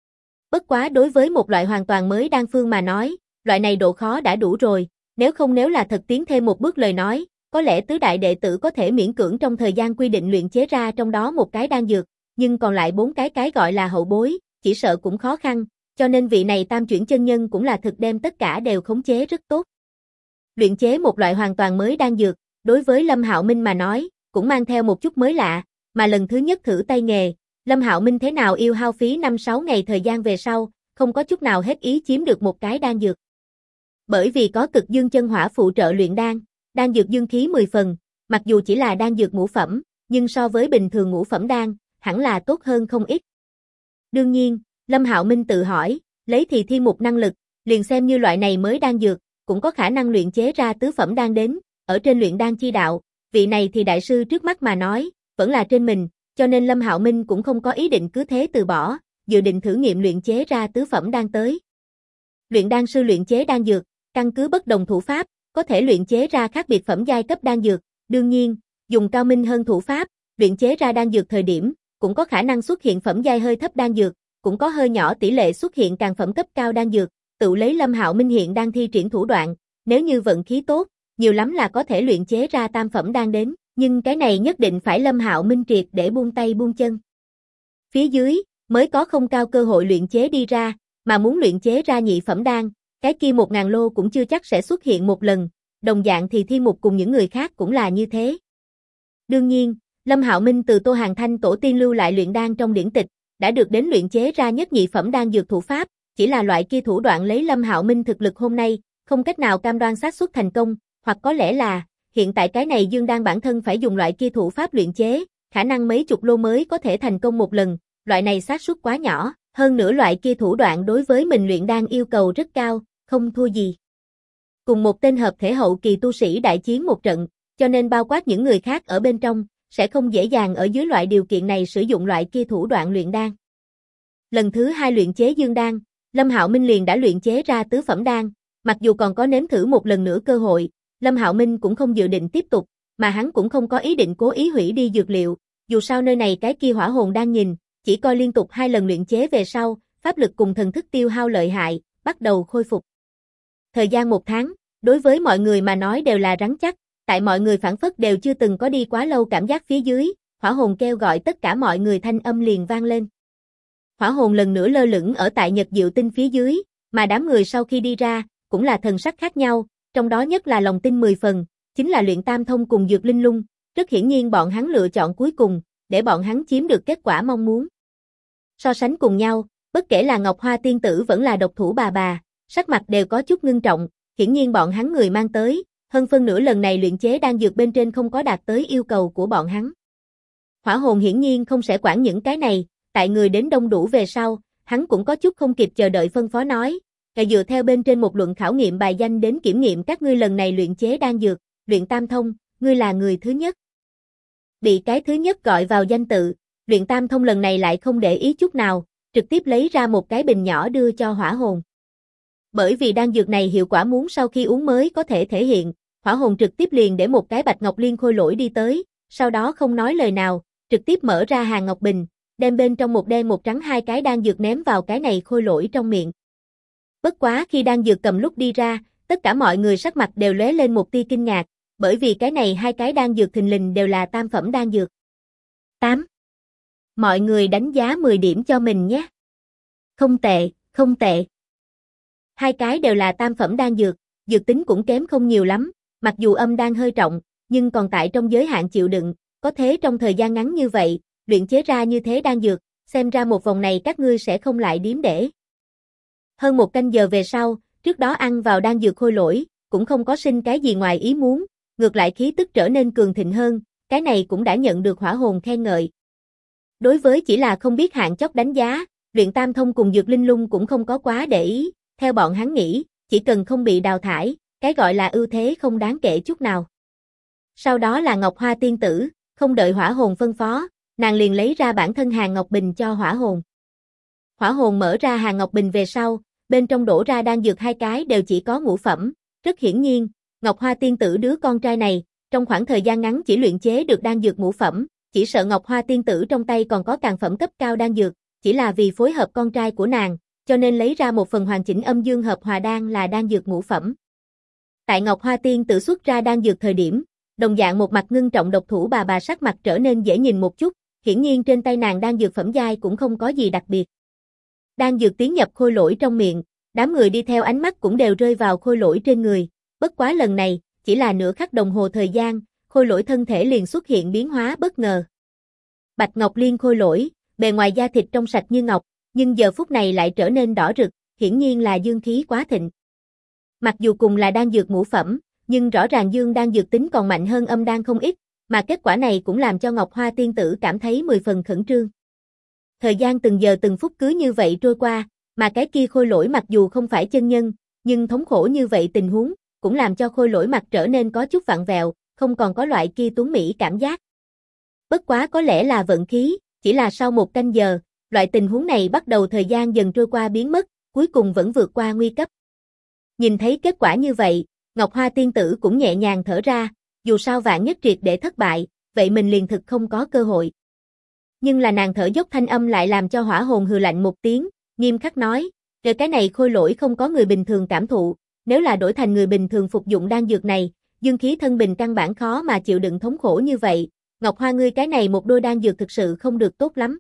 Bất quá đối với một loại hoàn toàn mới đan phương mà nói, loại này độ khó đã đủ rồi, nếu là thật tiến thêm một bước lời nói, có lẽ tứ đại đệ tử có thể miễn cưỡng trong thời gian quy định luyện chế ra trong đó một cái đan dược, nhưng còn lại 4 cái gọi là hậu bối, chỉ sợ cũng khó khăn, cho nên vị này tam chuyển chân nhân cũng là thực đem tất cả đều khống chế rất tốt. Luyện chế một loại hoàn toàn mới đan dược, đối với Lâm Hạo Minh mà nói, cũng mang theo một chút mới lạ, mà lần thứ nhất thử tay nghề, Lâm Hạo Minh thế nào yêu hao phí 5-6 ngày thời gian về sau, không có chút nào hết ý chiếm được một cái đan dược. Bởi vì có cực dương chân hỏa phụ trợ luyện đan dược dương khí 10 phần, mặc dù chỉ là đan dược ngũ phẩm, nhưng so với bình thường ngũ phẩm đan, hẳn là tốt hơn không ít. Đương nhiên, Lâm Hạo Minh tự hỏi, lấy thì Thiên Mục năng lực, liền xem như loại này mới đan dược, cũng có khả năng luyện chế ra tứ phẩm đan đến, ở trên luyện đan chi đạo, vị này thì đại sư trước mắt mà nói, vẫn là trên mình, cho nên Lâm Hạo Minh cũng không có ý định cứ thế từ bỏ, dự định thử nghiệm luyện chế ra tứ phẩm đan tới. Luyện đan sư luyện chế đan dược, căn cứ bất đồng thủ pháp, có thể luyện chế ra khác biệt phẩm giai cấp đan dược, đương nhiên, dùng cao minh hơn thủ pháp, luyện chế ra đan dược thời điểm, cũng có khả năng xuất hiện phẩm giai hơi thấp đan dược, cũng có hơi nhỏ tỷ lệ xuất hiện càng phẩm cấp cao đan dược, tự lấy Lâm Hạo Minh hiện đang thi triển thủ đoạn, nếu như vận khí tốt, nhiều lắm là có thể luyện chế ra tam phẩm đan đến, nhưng cái này nhất định phải Lâm Hạo Minh triệt để buông tay buông chân. Phía dưới, mới có không cao cơ hội luyện chế đi ra, mà muốn luyện chế ra nhị phẩm đan, cái kia 1000 lô cũng chưa chắc sẽ xuất hiện một lần, đồng dạng thì Thiên Mục cùng những người khác cũng là như thế. Đương nhiên, Lâm Hạo Minh từ Tô Hàn Thanh tổ tiên lưu lại luyện đan trong điển tịch, đã được đến luyện chế ra nhất nhị phẩm đan dược thủ pháp, chỉ là loại kia thủ đoạn lấy Lâm Hạo Minh thực lực hôm nay, không cách nào cam đoan xác suất thành công, hoặc có lẽ là, hiện tại cái này dương đan bản thân phải dùng loại kia thủ pháp luyện chế, khả năng mấy chục lô mới có thể thành công một lần, loại này xác suất quá nhỏ, hơn nữa loại kia thủ đoạn đối với mình luyện đan yêu cầu rất cao, không thua gì. Cùng một tên hợp thể hậu kỳ tu sĩ đại chiến một trận, cho nên bao quát những người khác ở bên trong, sẽ không dễ dàng ở dưới loại điều kiện này sử dụng loại kia thủ đoạn luyện đan. Lần thứ 2 luyện chế dương đan, Lâm Hạo Minh liền đã luyện chế ra tứ phẩm đan, mặc dù còn có nếm thử một lần nữa cơ hội, Lâm Hạo Minh cũng không dự định tiếp tục, mà hắn cũng không có ý định cố ý hủy đi dược liệu, dù sao nơi này cái kia hỏa hồn đang nhìn, chỉ coi liên tục 2 lần luyện chế về sau, pháp lực cùng thần thức tiêu hao lợi hại, bắt đầu khôi phục. Thời gian 1 tháng, đối với mọi người mà nói đều là rắn chắc, tại mọi người phản phất đều chưa từng có đi quá lâu cảm giác phía dưới, hỏa hồn kêu gọi tất cả mọi người thanh âm liền vang lên. Hỏa hồn lần nữa lơ lửng ở tại Nhật Diệu Tinh phía dưới, Mà đám người sau khi đi ra, cũng là thần sắc khác nhau, trong đó nhất là lòng tin 10 phần, chính là luyện tam thông cùng Dược Linh Lung, rất hiển nhiên bọn hắn lựa chọn cuối cùng, để bọn hắn chiếm được kết quả mong muốn. So sánh cùng nhau, bất kể là Ngọc Hoa tiên tử vẫn là độc thủ bà, sắc mặt đều có chút ngưng trọng, hiển nhiên bọn hắn người mang tới, hơn phân nửa lần này luyện chế đan dược bên trên không có đạt tới yêu cầu của bọn hắn. Hỏa hồn hiển nhiên không sẽ quản những cái này, tại người đến đông đủ về sau, hắn cũng có chút không kịp chờ đợi phân phó nói, dựa theo bên trên một luận khảo nghiệm bài danh đến kiểm nghiệm các ngươi lần này luyện chế đan dược, luyện tam thông, ngươi là người thứ nhất. Bị cái thứ nhất gọi vào danh tự, luyện tam thông lần này lại không để ý chút nào, trực tiếp lấy ra một cái bình nhỏ đưa cho hỏa hồn. Bởi vì đan dược này hiệu quả muốn sau khi uống mới có thể thể hiện, hỏa hồn trực tiếp liền để một cái bạch ngọc liên khôi lỗi đi tới, sau đó không nói lời nào, trực tiếp mở ra hàng ngọc bình, đem bên trong một đen một trắng hai cái đan dược ném vào cái này khôi lỗi trong miệng. Bất quá khi đan dược cầm lúc đi ra, tất cả mọi người sắc mặt đều lóe lên một tia kinh ngạc, bởi vì cái này hai cái đan dược thình lình đều là tam phẩm đan dược. 8. Mọi người đánh giá 10 điểm cho mình nhé. Không tệ, không tệ. Hai cái đều là tam phẩm đan dược, dược tính cũng kém không nhiều lắm, mặc dù âm đan hơi trọng, nhưng còn tại trong giới hạn chịu đựng, có thế trong thời gian ngắn như vậy, luyện chế ra như thế đan dược, xem ra một vòng này các ngươi sẽ không lại điếm để. Hơn một canh giờ về sau, trước đó ăn vào đan dược khôi lỗi, cũng không có sinh cái gì ngoài ý muốn, ngược lại khí tức trở nên cường thịnh hơn, cái này cũng đã nhận được hỏa hồn khen ngợi. Đối với chỉ là không biết hạn chót đánh giá, luyện tam thông cùng Dược Linh Lung cũng không có quá để ý, theo bọn hắn nghĩ, chỉ cần không bị đào thải, cái gọi là ưu thế không đáng kể chút nào. Sau đó là Ngọc Hoa tiên tử, không đợi hỏa hồn phân phó, nàng liền lấy ra bản thân hàng ngọc bình cho hỏa hồn. Hỏa hồn mở ra hàng ngọc bình về sau, bên trong đổ ra đan dược hai cái đều chỉ có ngũ phẩm, rất hiển nhiên, Ngọc Hoa tiên tử đứa con trai này, trong khoảng thời gian ngắn chỉ luyện chế được đan dược ngũ phẩm, chỉ sợ Ngọc Hoa tiên tử trong tay còn có càn phẩm cấp cao đan dược, chỉ là vì phối hợp con trai của nàng, cho nên lấy ra một phần hoàn chỉnh âm dương hợp hòa đan là đan dược ngũ phẩm. Tại Ngọc Hoa tiên tử xuất ra đan dược thời điểm, đồng dạng một mặt ngưng trọng độc thủ bà sắc mặt trở nên dễ nhìn một chút, hiển nhiên trên tay nàng đan dược phẩm giai cũng không có gì đặc biệt. Đan dược tiến nhập khôi lỗi trong miệng, đám người đi theo ánh mắt cũng đều rơi vào khôi lỗi trên người, bất quá lần này, chỉ là nửa khắc đồng hồ thời gian, khôi lỗi thân thể liền xuất hiện biến hóa bất ngờ. Bạch Ngọc Liên khôi lỗi, bề ngoài da thịt trong sạch như ngọc, nhưng giờ phút này lại trở nên đỏ rực, hiển nhiên là dương khí quá thịnh. Mặc dù cùng là đan dược ngũ phẩm, nhưng rõ ràng dương đan dược tính còn mạnh hơn âm đan không ít, mà kết quả này cũng làm cho Ngọc Hoa tiên tử cảm thấy 10 phần khẩn trương. Thời gian từng giờ từng phút cứ như vậy trôi qua, mà cái kia khôi lỗi mặc dù không phải chân nhân, nhưng thống khổ như vậy tình huống, cũng làm cho khôi lỗi mặt trở nên có chút vặn vẹo, không còn có loại kia tuấn mỹ cảm giác. Bất quá có lẽ là vận khí, chỉ là sau một canh giờ, loại tình huống này bắt đầu thời gian dần trôi qua biến mất, cuối cùng vẫn vượt qua nguy cấp. Nhìn thấy kết quả như vậy, Ngọc Hoa tiên tử cũng nhẹ nhàng thở ra, dù sao vạn nhất triệt để thất bại, vậy mình liền thực không có cơ hội. Nhưng là nàng thở dốc thanh âm lại làm cho hỏa hồn hừ lạnh một tiếng, nghiêm khắc nói, cái này khôi lỗi không có người bình thường cảm thụ, nếu là đổi thành người bình thường phục dụng đan dược này, dương khí thân bình căn bản khó mà chịu đựng thống khổ như vậy, Ngọc Hoa ngươi cái này một đôi đan dược thực sự không được tốt lắm.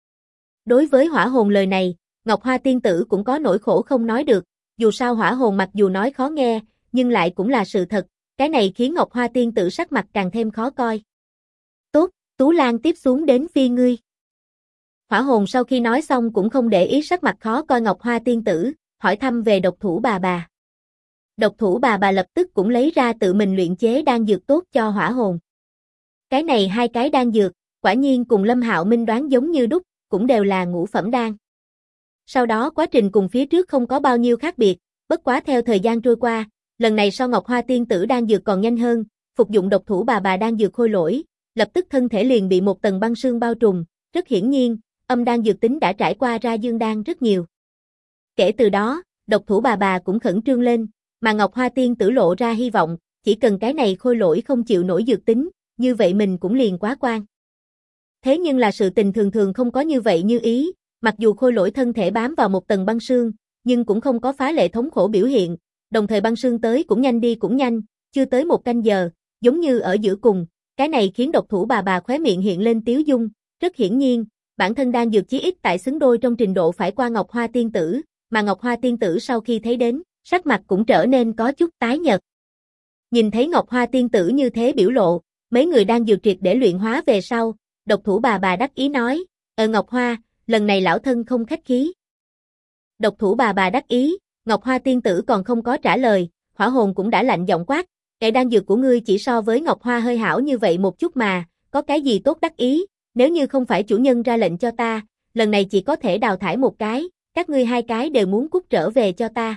Đối với hỏa hồn lời này, Ngọc Hoa tiên tử cũng có nỗi khổ không nói được, dù sao hỏa hồn mặc dù nói khó nghe, nhưng lại cũng là sự thật, cái này khiến Ngọc Hoa tiên tử sắc mặt càng thêm khó coi. Tốt, Tú Lan tiếp xuống đến phi ngươi. Hỏa hồn sau khi nói xong cũng không để ý sắc mặt khó coi Ngọc Hoa tiên tử, hỏi thăm về độc thủ bà. Độc thủ bà lập tức cũng lấy ra tự mình luyện chế đan dược tốt cho hỏa hồn. Cái này hai cái đan dược, quả nhiên cùng Lâm Hạo Minh đoán giống như đúc, cũng đều là ngũ phẩm đan. Sau đó quá trình cùng phía trước không có bao nhiêu khác biệt, bất quá theo thời gian trôi qua, lần này so Ngọc Hoa tiên tử đan dược còn nhanh hơn, phục dụng độc thủ bà đan dược khôi lỗi, lập tức thân thể liền bị một tầng băng sương bao trùm, rất hiển nhiên, âm đan dược tính đã trải qua ra dương đan rất nhiều. Kể từ đó, độc thủ bà cũng khẩn trương lên, mà Ngọc Hoa tiên tử lộ ra hy vọng, chỉ cần cái này khôi lỗi không chịu nổi dược tính, như vậy mình cũng liền quá quan. Thế nhưng là sự tình thường thường không có như vậy như ý, mặc dù khôi lỗi thân thể bám vào một tầng băng sương, nhưng cũng không có phá lệ thống khổ biểu hiện, đồng thời băng sương tới cũng nhanh đi cũng nhanh, chưa tới một canh giờ, giống như ở giữa cùng, cái này khiến độc thủ bà khóe miệng hiện lên tiếu dung, rất hiển nhiên, bản thân đang dược chí ít tại xứng đôi trong trình độ phải qua Ngọc Hoa tiên tử, mà Ngọc Hoa tiên tử sau khi thấy đến, sắc mặt cũng trở nên có chút tái nhợt. Nhìn thấy Ngọc Hoa tiên tử như thế biểu lộ, mấy người đang dược triệt để luyện hóa về sau, độc thủ bà đắc ý nói, Ngọc Hoa, lần này lão thân không khách khí. Độc thủ bà đắc ý, Ngọc Hoa tiên tử còn không có trả lời, hỏa hồn cũng đã lạnh giọng quát, cái đan dược của ngươi chỉ so với Ngọc Hoa hơi hảo như vậy một chút mà, có cái gì tốt đắc ý, nếu như không phải chủ nhân ra lệnh cho ta, lần này chỉ có thể đào thải một cái, các ngươi hai cái đều muốn cút trở về cho ta.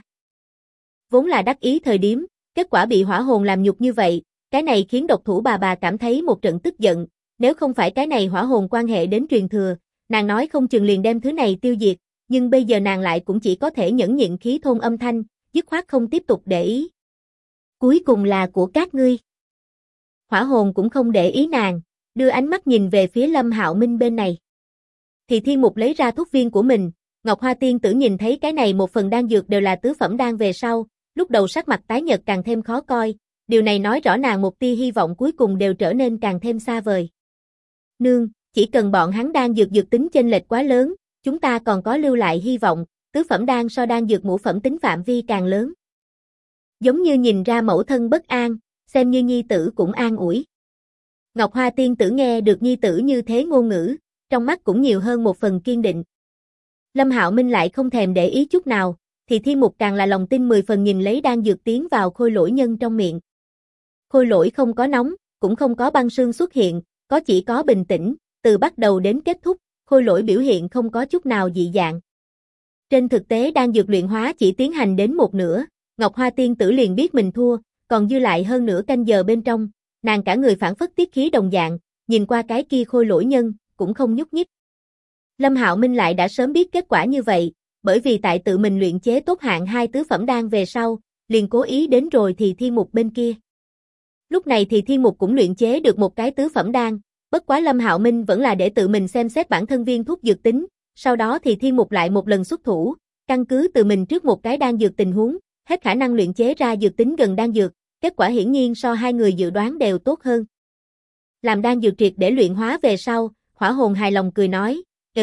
Vốn là đắc ý thời điểm, kết quả bị hỏa hồn làm nhục như vậy, cái này khiến độc thủ bà cảm thấy một trận tức giận, nếu không phải cái này hỏa hồn quan hệ đến truyền thừa, nàng nói không chừng liền đem thứ này tiêu diệt, nhưng bây giờ nàng lại cũng chỉ có thể nhẫn nhịn khí thôn âm thanh, dứt khoát không tiếp tục để ý. Cuối cùng là của các ngươi. Hỏa hồn cũng không để ý nàng, đưa ánh mắt nhìn về phía Lâm Hạo Minh bên này. Thì Thiên Mục lấy ra thuốc viên của mình, Ngọc Hoa tiên tử nhìn thấy cái này một phần đan dược đều là tứ phẩm đan về sau, lúc đầu sắc mặt tái nhợt càng thêm khó coi, điều này nói rõ nàng một tia hy vọng cuối cùng đều trở nên càng thêm xa vời. Nương, chỉ cần bọn hắn đan dược tính chênh lệch quá lớn, chúng ta còn có lưu lại hy vọng, tứ phẩm đan so đan dược ngũ phẩm tính phạm vi càng lớn. Giống như nhìn ra mẫu thân bất an, xem như nhi tử cũng an ủi. Ngọc Hoa tiên tử nghe được nhi tử như thế ngôn ngữ, trong mắt cũng nhiều hơn một phần kiên định. Lâm Hạo Minh lại không thèm để ý chút nào, thì Thiên Mục càng là lòng tin 10 phần nhìn lấy đan dược tiến vào khôi lỗi nhân trong miệng. Khôi lỗi không có nóng, cũng không có băng sương xuất hiện, chỉ có bình tĩnh, từ bắt đầu đến kết thúc, khôi lỗi biểu hiện không có chút nào dị dạng. Trên thực tế đan dược luyện hóa chỉ tiến hành đến một nửa, Ngọc Hoa tiên tử liền biết mình thua, còn dư lại hơn nửa canh giờ bên trong, nàng cả người phảng phất tiết khí đồng dạng, nhìn qua cái kia khôi lỗi nhân, cũng không nhúc nhích. Lâm Hạo Minh lại đã sớm biết kết quả như vậy, bởi vì tại tự mình luyện chế tốt hạng 2 tứ phẩm đan về sau, liền cố ý đến rồi thì Thiên Mục bên kia. Lúc này thì Thiên Mục cũng luyện chế được một cái tứ phẩm đan, bất quá Lâm Hạo Minh vẫn là để tự mình xem xét bản thân viên thuốc dược tính, sau đó thì Thiên Mục lại một lần xuất thủ, căn cứ từ mình trước một cái đan dược tình huống, hết khả năng luyện chế ra dược tính gần đan dược, kết quả hiển nhiên so hai người dự đoán đều tốt hơn. Làm đan dược triệt để luyện hóa về sau, hỏa hồn hài lòng cười nói,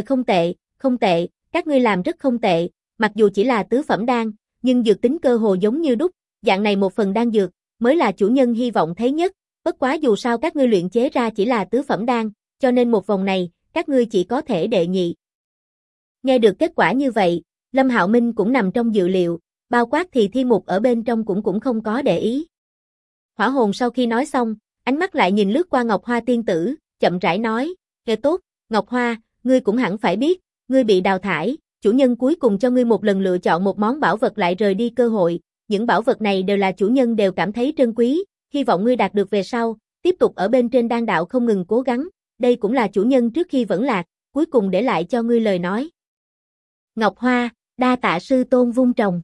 không tệ, các ngươi làm rất không tệ, mặc dù chỉ là tứ phẩm đan, nhưng dược tính cơ hồ giống như đúc, dạng này một phần đan dược, mới là chủ nhân hy vọng thấy nhất, bất quá dù sao các ngươi luyện chế ra chỉ là tứ phẩm đan, cho nên một vòng này, các ngươi chỉ có thể đệ nhị. Nghe được kết quả như vậy, Lâm Hạo Minh cũng nằm trong dự liệu, bao quát thì Thiên Mục ở bên trong cũng không có để ý. Hỏa hồn sau khi nói xong, ánh mắt lại nhìn lướt qua Ngọc Hoa tiên tử, chậm rãi nói, nghe tốt, Ngọc Hoa, ngươi cũng hẳn phải biết, ngươi bị đào thải, chủ nhân cuối cùng cho ngươi một lần lựa chọn một món bảo vật lại rời đi cơ hội, những bảo vật này đều là chủ nhân đều cảm thấy trân quý, hy vọng ngươi đạt được về sau, tiếp tục ở bên trên đan đạo không ngừng cố gắng, đây cũng là chủ nhân trước khi vẫn lạc, cuối cùng để lại cho ngươi lời nói. Ngọc Hoa, đa tạ sư tôn vung trồng.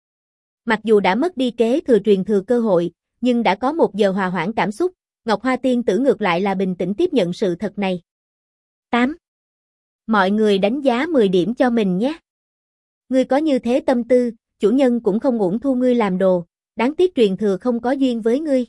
Mặc dù đã mất đi kế thừa truyền thừa cơ hội, nhưng đã có một giờ hòa hoãn cảm xúc, Ngọc Hoa tiên tử ngược lại là bình tĩnh tiếp nhận sự thật này. 8. Mọi người đánh giá 10 điểm cho mình nhé. Ngươi có như thế tâm tư, chủ nhân cũng không uổng thu ngươi làm đồ, đáng tiếc truyền thừa không có duyên với ngươi.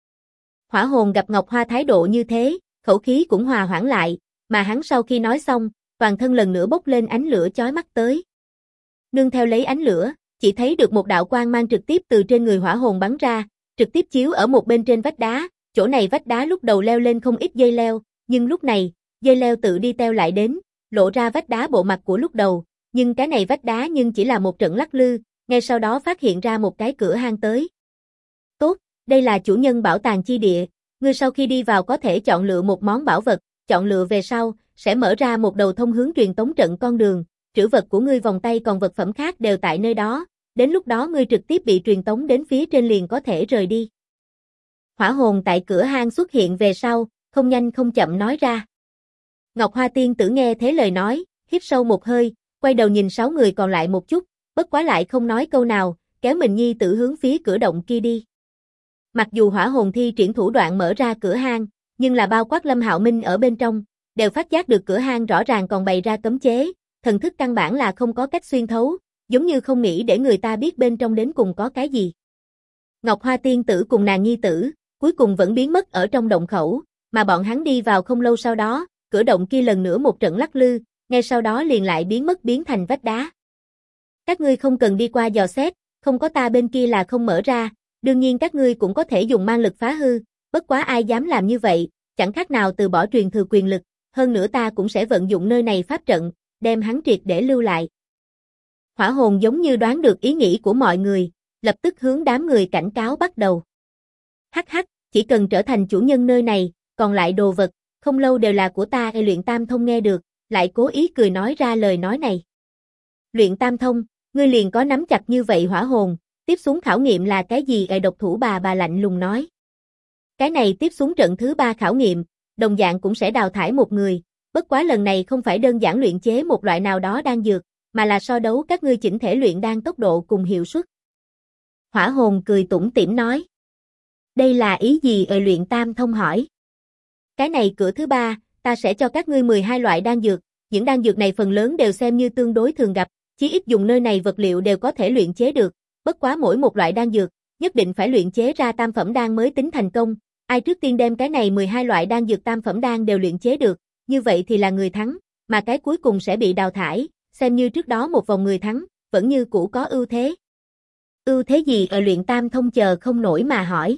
Hỏa hồn gặp Ngọc Hoa thái độ như thế, khẩu khí cũng hòa hoãn lại, mà hắn sau khi nói xong, toàn thân lần nữa bốc lên ánh lửa chói mắt tới. Nương theo lấy ánh lửa, chỉ thấy được một đạo quang mang trực tiếp từ trên người hỏa hồn bắn ra, trực tiếp chiếu ở một bên trên vách đá, chỗ này vách đá lúc đầu leo lên không ít dây leo, nhưng lúc này, dây leo tự đi teo lại đến, lộ ra vách đá bộ mặt của lúc đầu, nhưng cái này vách đá nhưng chỉ là một trận lắc lư, ngay sau đó phát hiện ra một cái cửa hang tới. Tốt, đây là chủ nhân bảo tàng chi địa, ngươi sau khi đi vào có thể chọn lựa một món bảo vật, chọn lựa về sau, sẽ mở ra một đầu thông hướng truyền tống trận con đường, trữ vật của ngươi vòng tay còn vật phẩm khác đều tại nơi đó, đến lúc đó ngươi trực tiếp bị truyền tống đến phía trên liền có thể rời đi. Hỏa hồn tại cửa hang xuất hiện về sau, không nhanh không chậm nói ra. Ngọc Hoa tiên tử nghe thế lời nói, hít sâu một hơi, quay đầu nhìn 6 người còn lại một chút, bất quá lại không nói câu nào, kéo mình nhi tử hướng phía cửa động kia đi. Mặc dù hỏa hồn thi triển thủ đoạn mở ra cửa hang, nhưng là bao quát Lâm Hạo Minh ở bên trong, đều phát giác được cửa hang rõ ràng còn bày ra cấm chế, thần thức căn bản là không có cách xuyên thấu, giống như không nghĩ để người ta biết bên trong đến cùng có cái gì. Ngọc Hoa tiên tử cùng nàng nhi tử, cuối cùng vẫn biến mất ở trong động khẩu, mà bọn hắn đi vào không lâu sau đó, cửa động kia lần nữa một trận lắc lư, ngay sau đó liền lại biến mất biến thành vách đá. Các ngươi không cần đi qua dò xét, không có ta bên kia là không mở ra, đương nhiên các ngươi cũng có thể dùng mang lực phá hư, bất quá ai dám làm như vậy, chẳng khác nào từ bỏ truyền thừa quyền lực, hơn nữa ta cũng sẽ vận dụng nơi này pháp trận, đem hắn triệt để lưu lại. Hỏa hồn giống như đoán được ý nghĩ của mọi người, lập tức hướng đám người cảnh cáo bắt đầu. Hắc hắc, chỉ cần trở thành chủ nhân nơi này, còn lại đồ vật, không lâu đều là của ta. Luyện Tam Thông nghe được, lại cố ý cười nói ra lời nói này. Luyện Tam Thông, ngươi liền có nắm chặt như vậy hỏa hồn, tiếp xuống khảo nghiệm là cái gì? Độc thủ bà lạnh lùng nói. Cái này tiếp xuống trận thứ 3 khảo nghiệm, đồng dạng cũng sẽ đào thải một người, bất quá lần này không phải đơn giản luyện chế một loại nào đó đan dược, mà là so đấu các ngươi chỉnh thể luyện đan tốc độ cùng hiệu suất. Hỏa hồn cười tủm tỉm nói. Đây là ý gì? Luyện Tam Thông hỏi. Cái này cửa thứ 3, ta sẽ cho các ngươi 12 loại đan dược, những đan dược này phần lớn đều xem như tương đối thường gặp, chí ít dùng nơi này vật liệu đều có thể luyện chế được, bất quá mỗi một loại đan dược, nhất định phải luyện chế ra tam phẩm đan mới tính thành công, ai trước tiên đem cái này 12 loại đan dược tam phẩm đan đều luyện chế được, như vậy thì là người thắng, mà cái cuối cùng sẽ bị đào thải, xem như trước đó một vòng người thắng, vẫn như cũ có ưu thế. Ưu thế gì? Luyện Tam Thông chờ không nổi mà hỏi.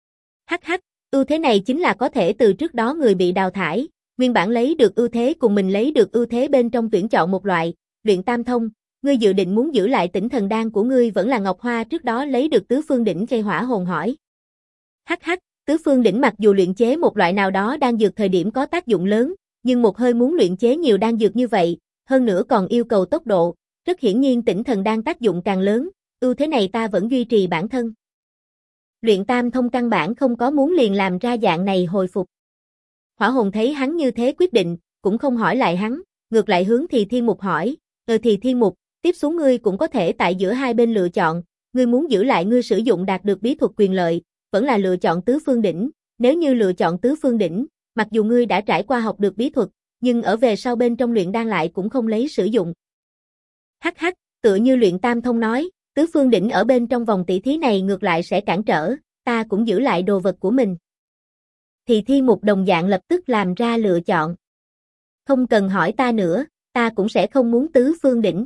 Hắc hắc, ưu thế này chính là có thể từ trước đó người bị đào thải, nguyên bản lấy được ưu thế cùng mình lấy được ưu thế bên trong tuyển chọn một loại. Luyện Tam Thông, ngươi dự định muốn giữ lại Tỉnh Thần Đan của ngươi vẫn là Ngọc Hoa trước đó lấy được Tứ Phương Đỉnh? Cây Hỏa hồn hỏi. Hắc hắc, Tứ Phương Đỉnh mặc dù luyện chế một loại nào đó đan dược thời điểm có tác dụng lớn, nhưng một hơi muốn luyện chế nhiều đan dược như vậy, hơn nữa còn yêu cầu tốc độ, rất hiển nhiên Tỉnh Thần Đan tác dụng càng lớn, ưu thế này ta vẫn duy trì bản thân. Luyện Tam Thông căn bản không có muốn liền làm ra dạng này hồi phục. Hỏa hồn thấy hắn như thế quyết định, cũng không hỏi lại hắn, ngược lại hướng Thì Thiên Mục hỏi, Thì Thiên Mục, tiếp xuống ngươi cũng có thể tại giữa hai bên lựa chọn, ngươi muốn giữ lại ngươi sử dụng đạt được bí thuật quyền lợi, vẫn là lựa chọn Tứ Phương Đỉnh, nếu như lựa chọn Tứ Phương Đỉnh, mặc dù ngươi đã trải qua học được bí thuật, nhưng ở về sau bên trong luyện đan lại cũng không lấy sử dụng. Hắc hắc, tựa như Luyện Tam Thông nói, Tứ Phương Đỉnh ở bên trong vòng tỷ thí này ngược lại sẽ cản trở, ta cũng giữ lại đồ vật của mình. Thì Thiên Mục đồng dạng lập tức làm ra lựa chọn. Không cần hỏi ta nữa, ta cũng sẽ không muốn Tứ Phương Đỉnh.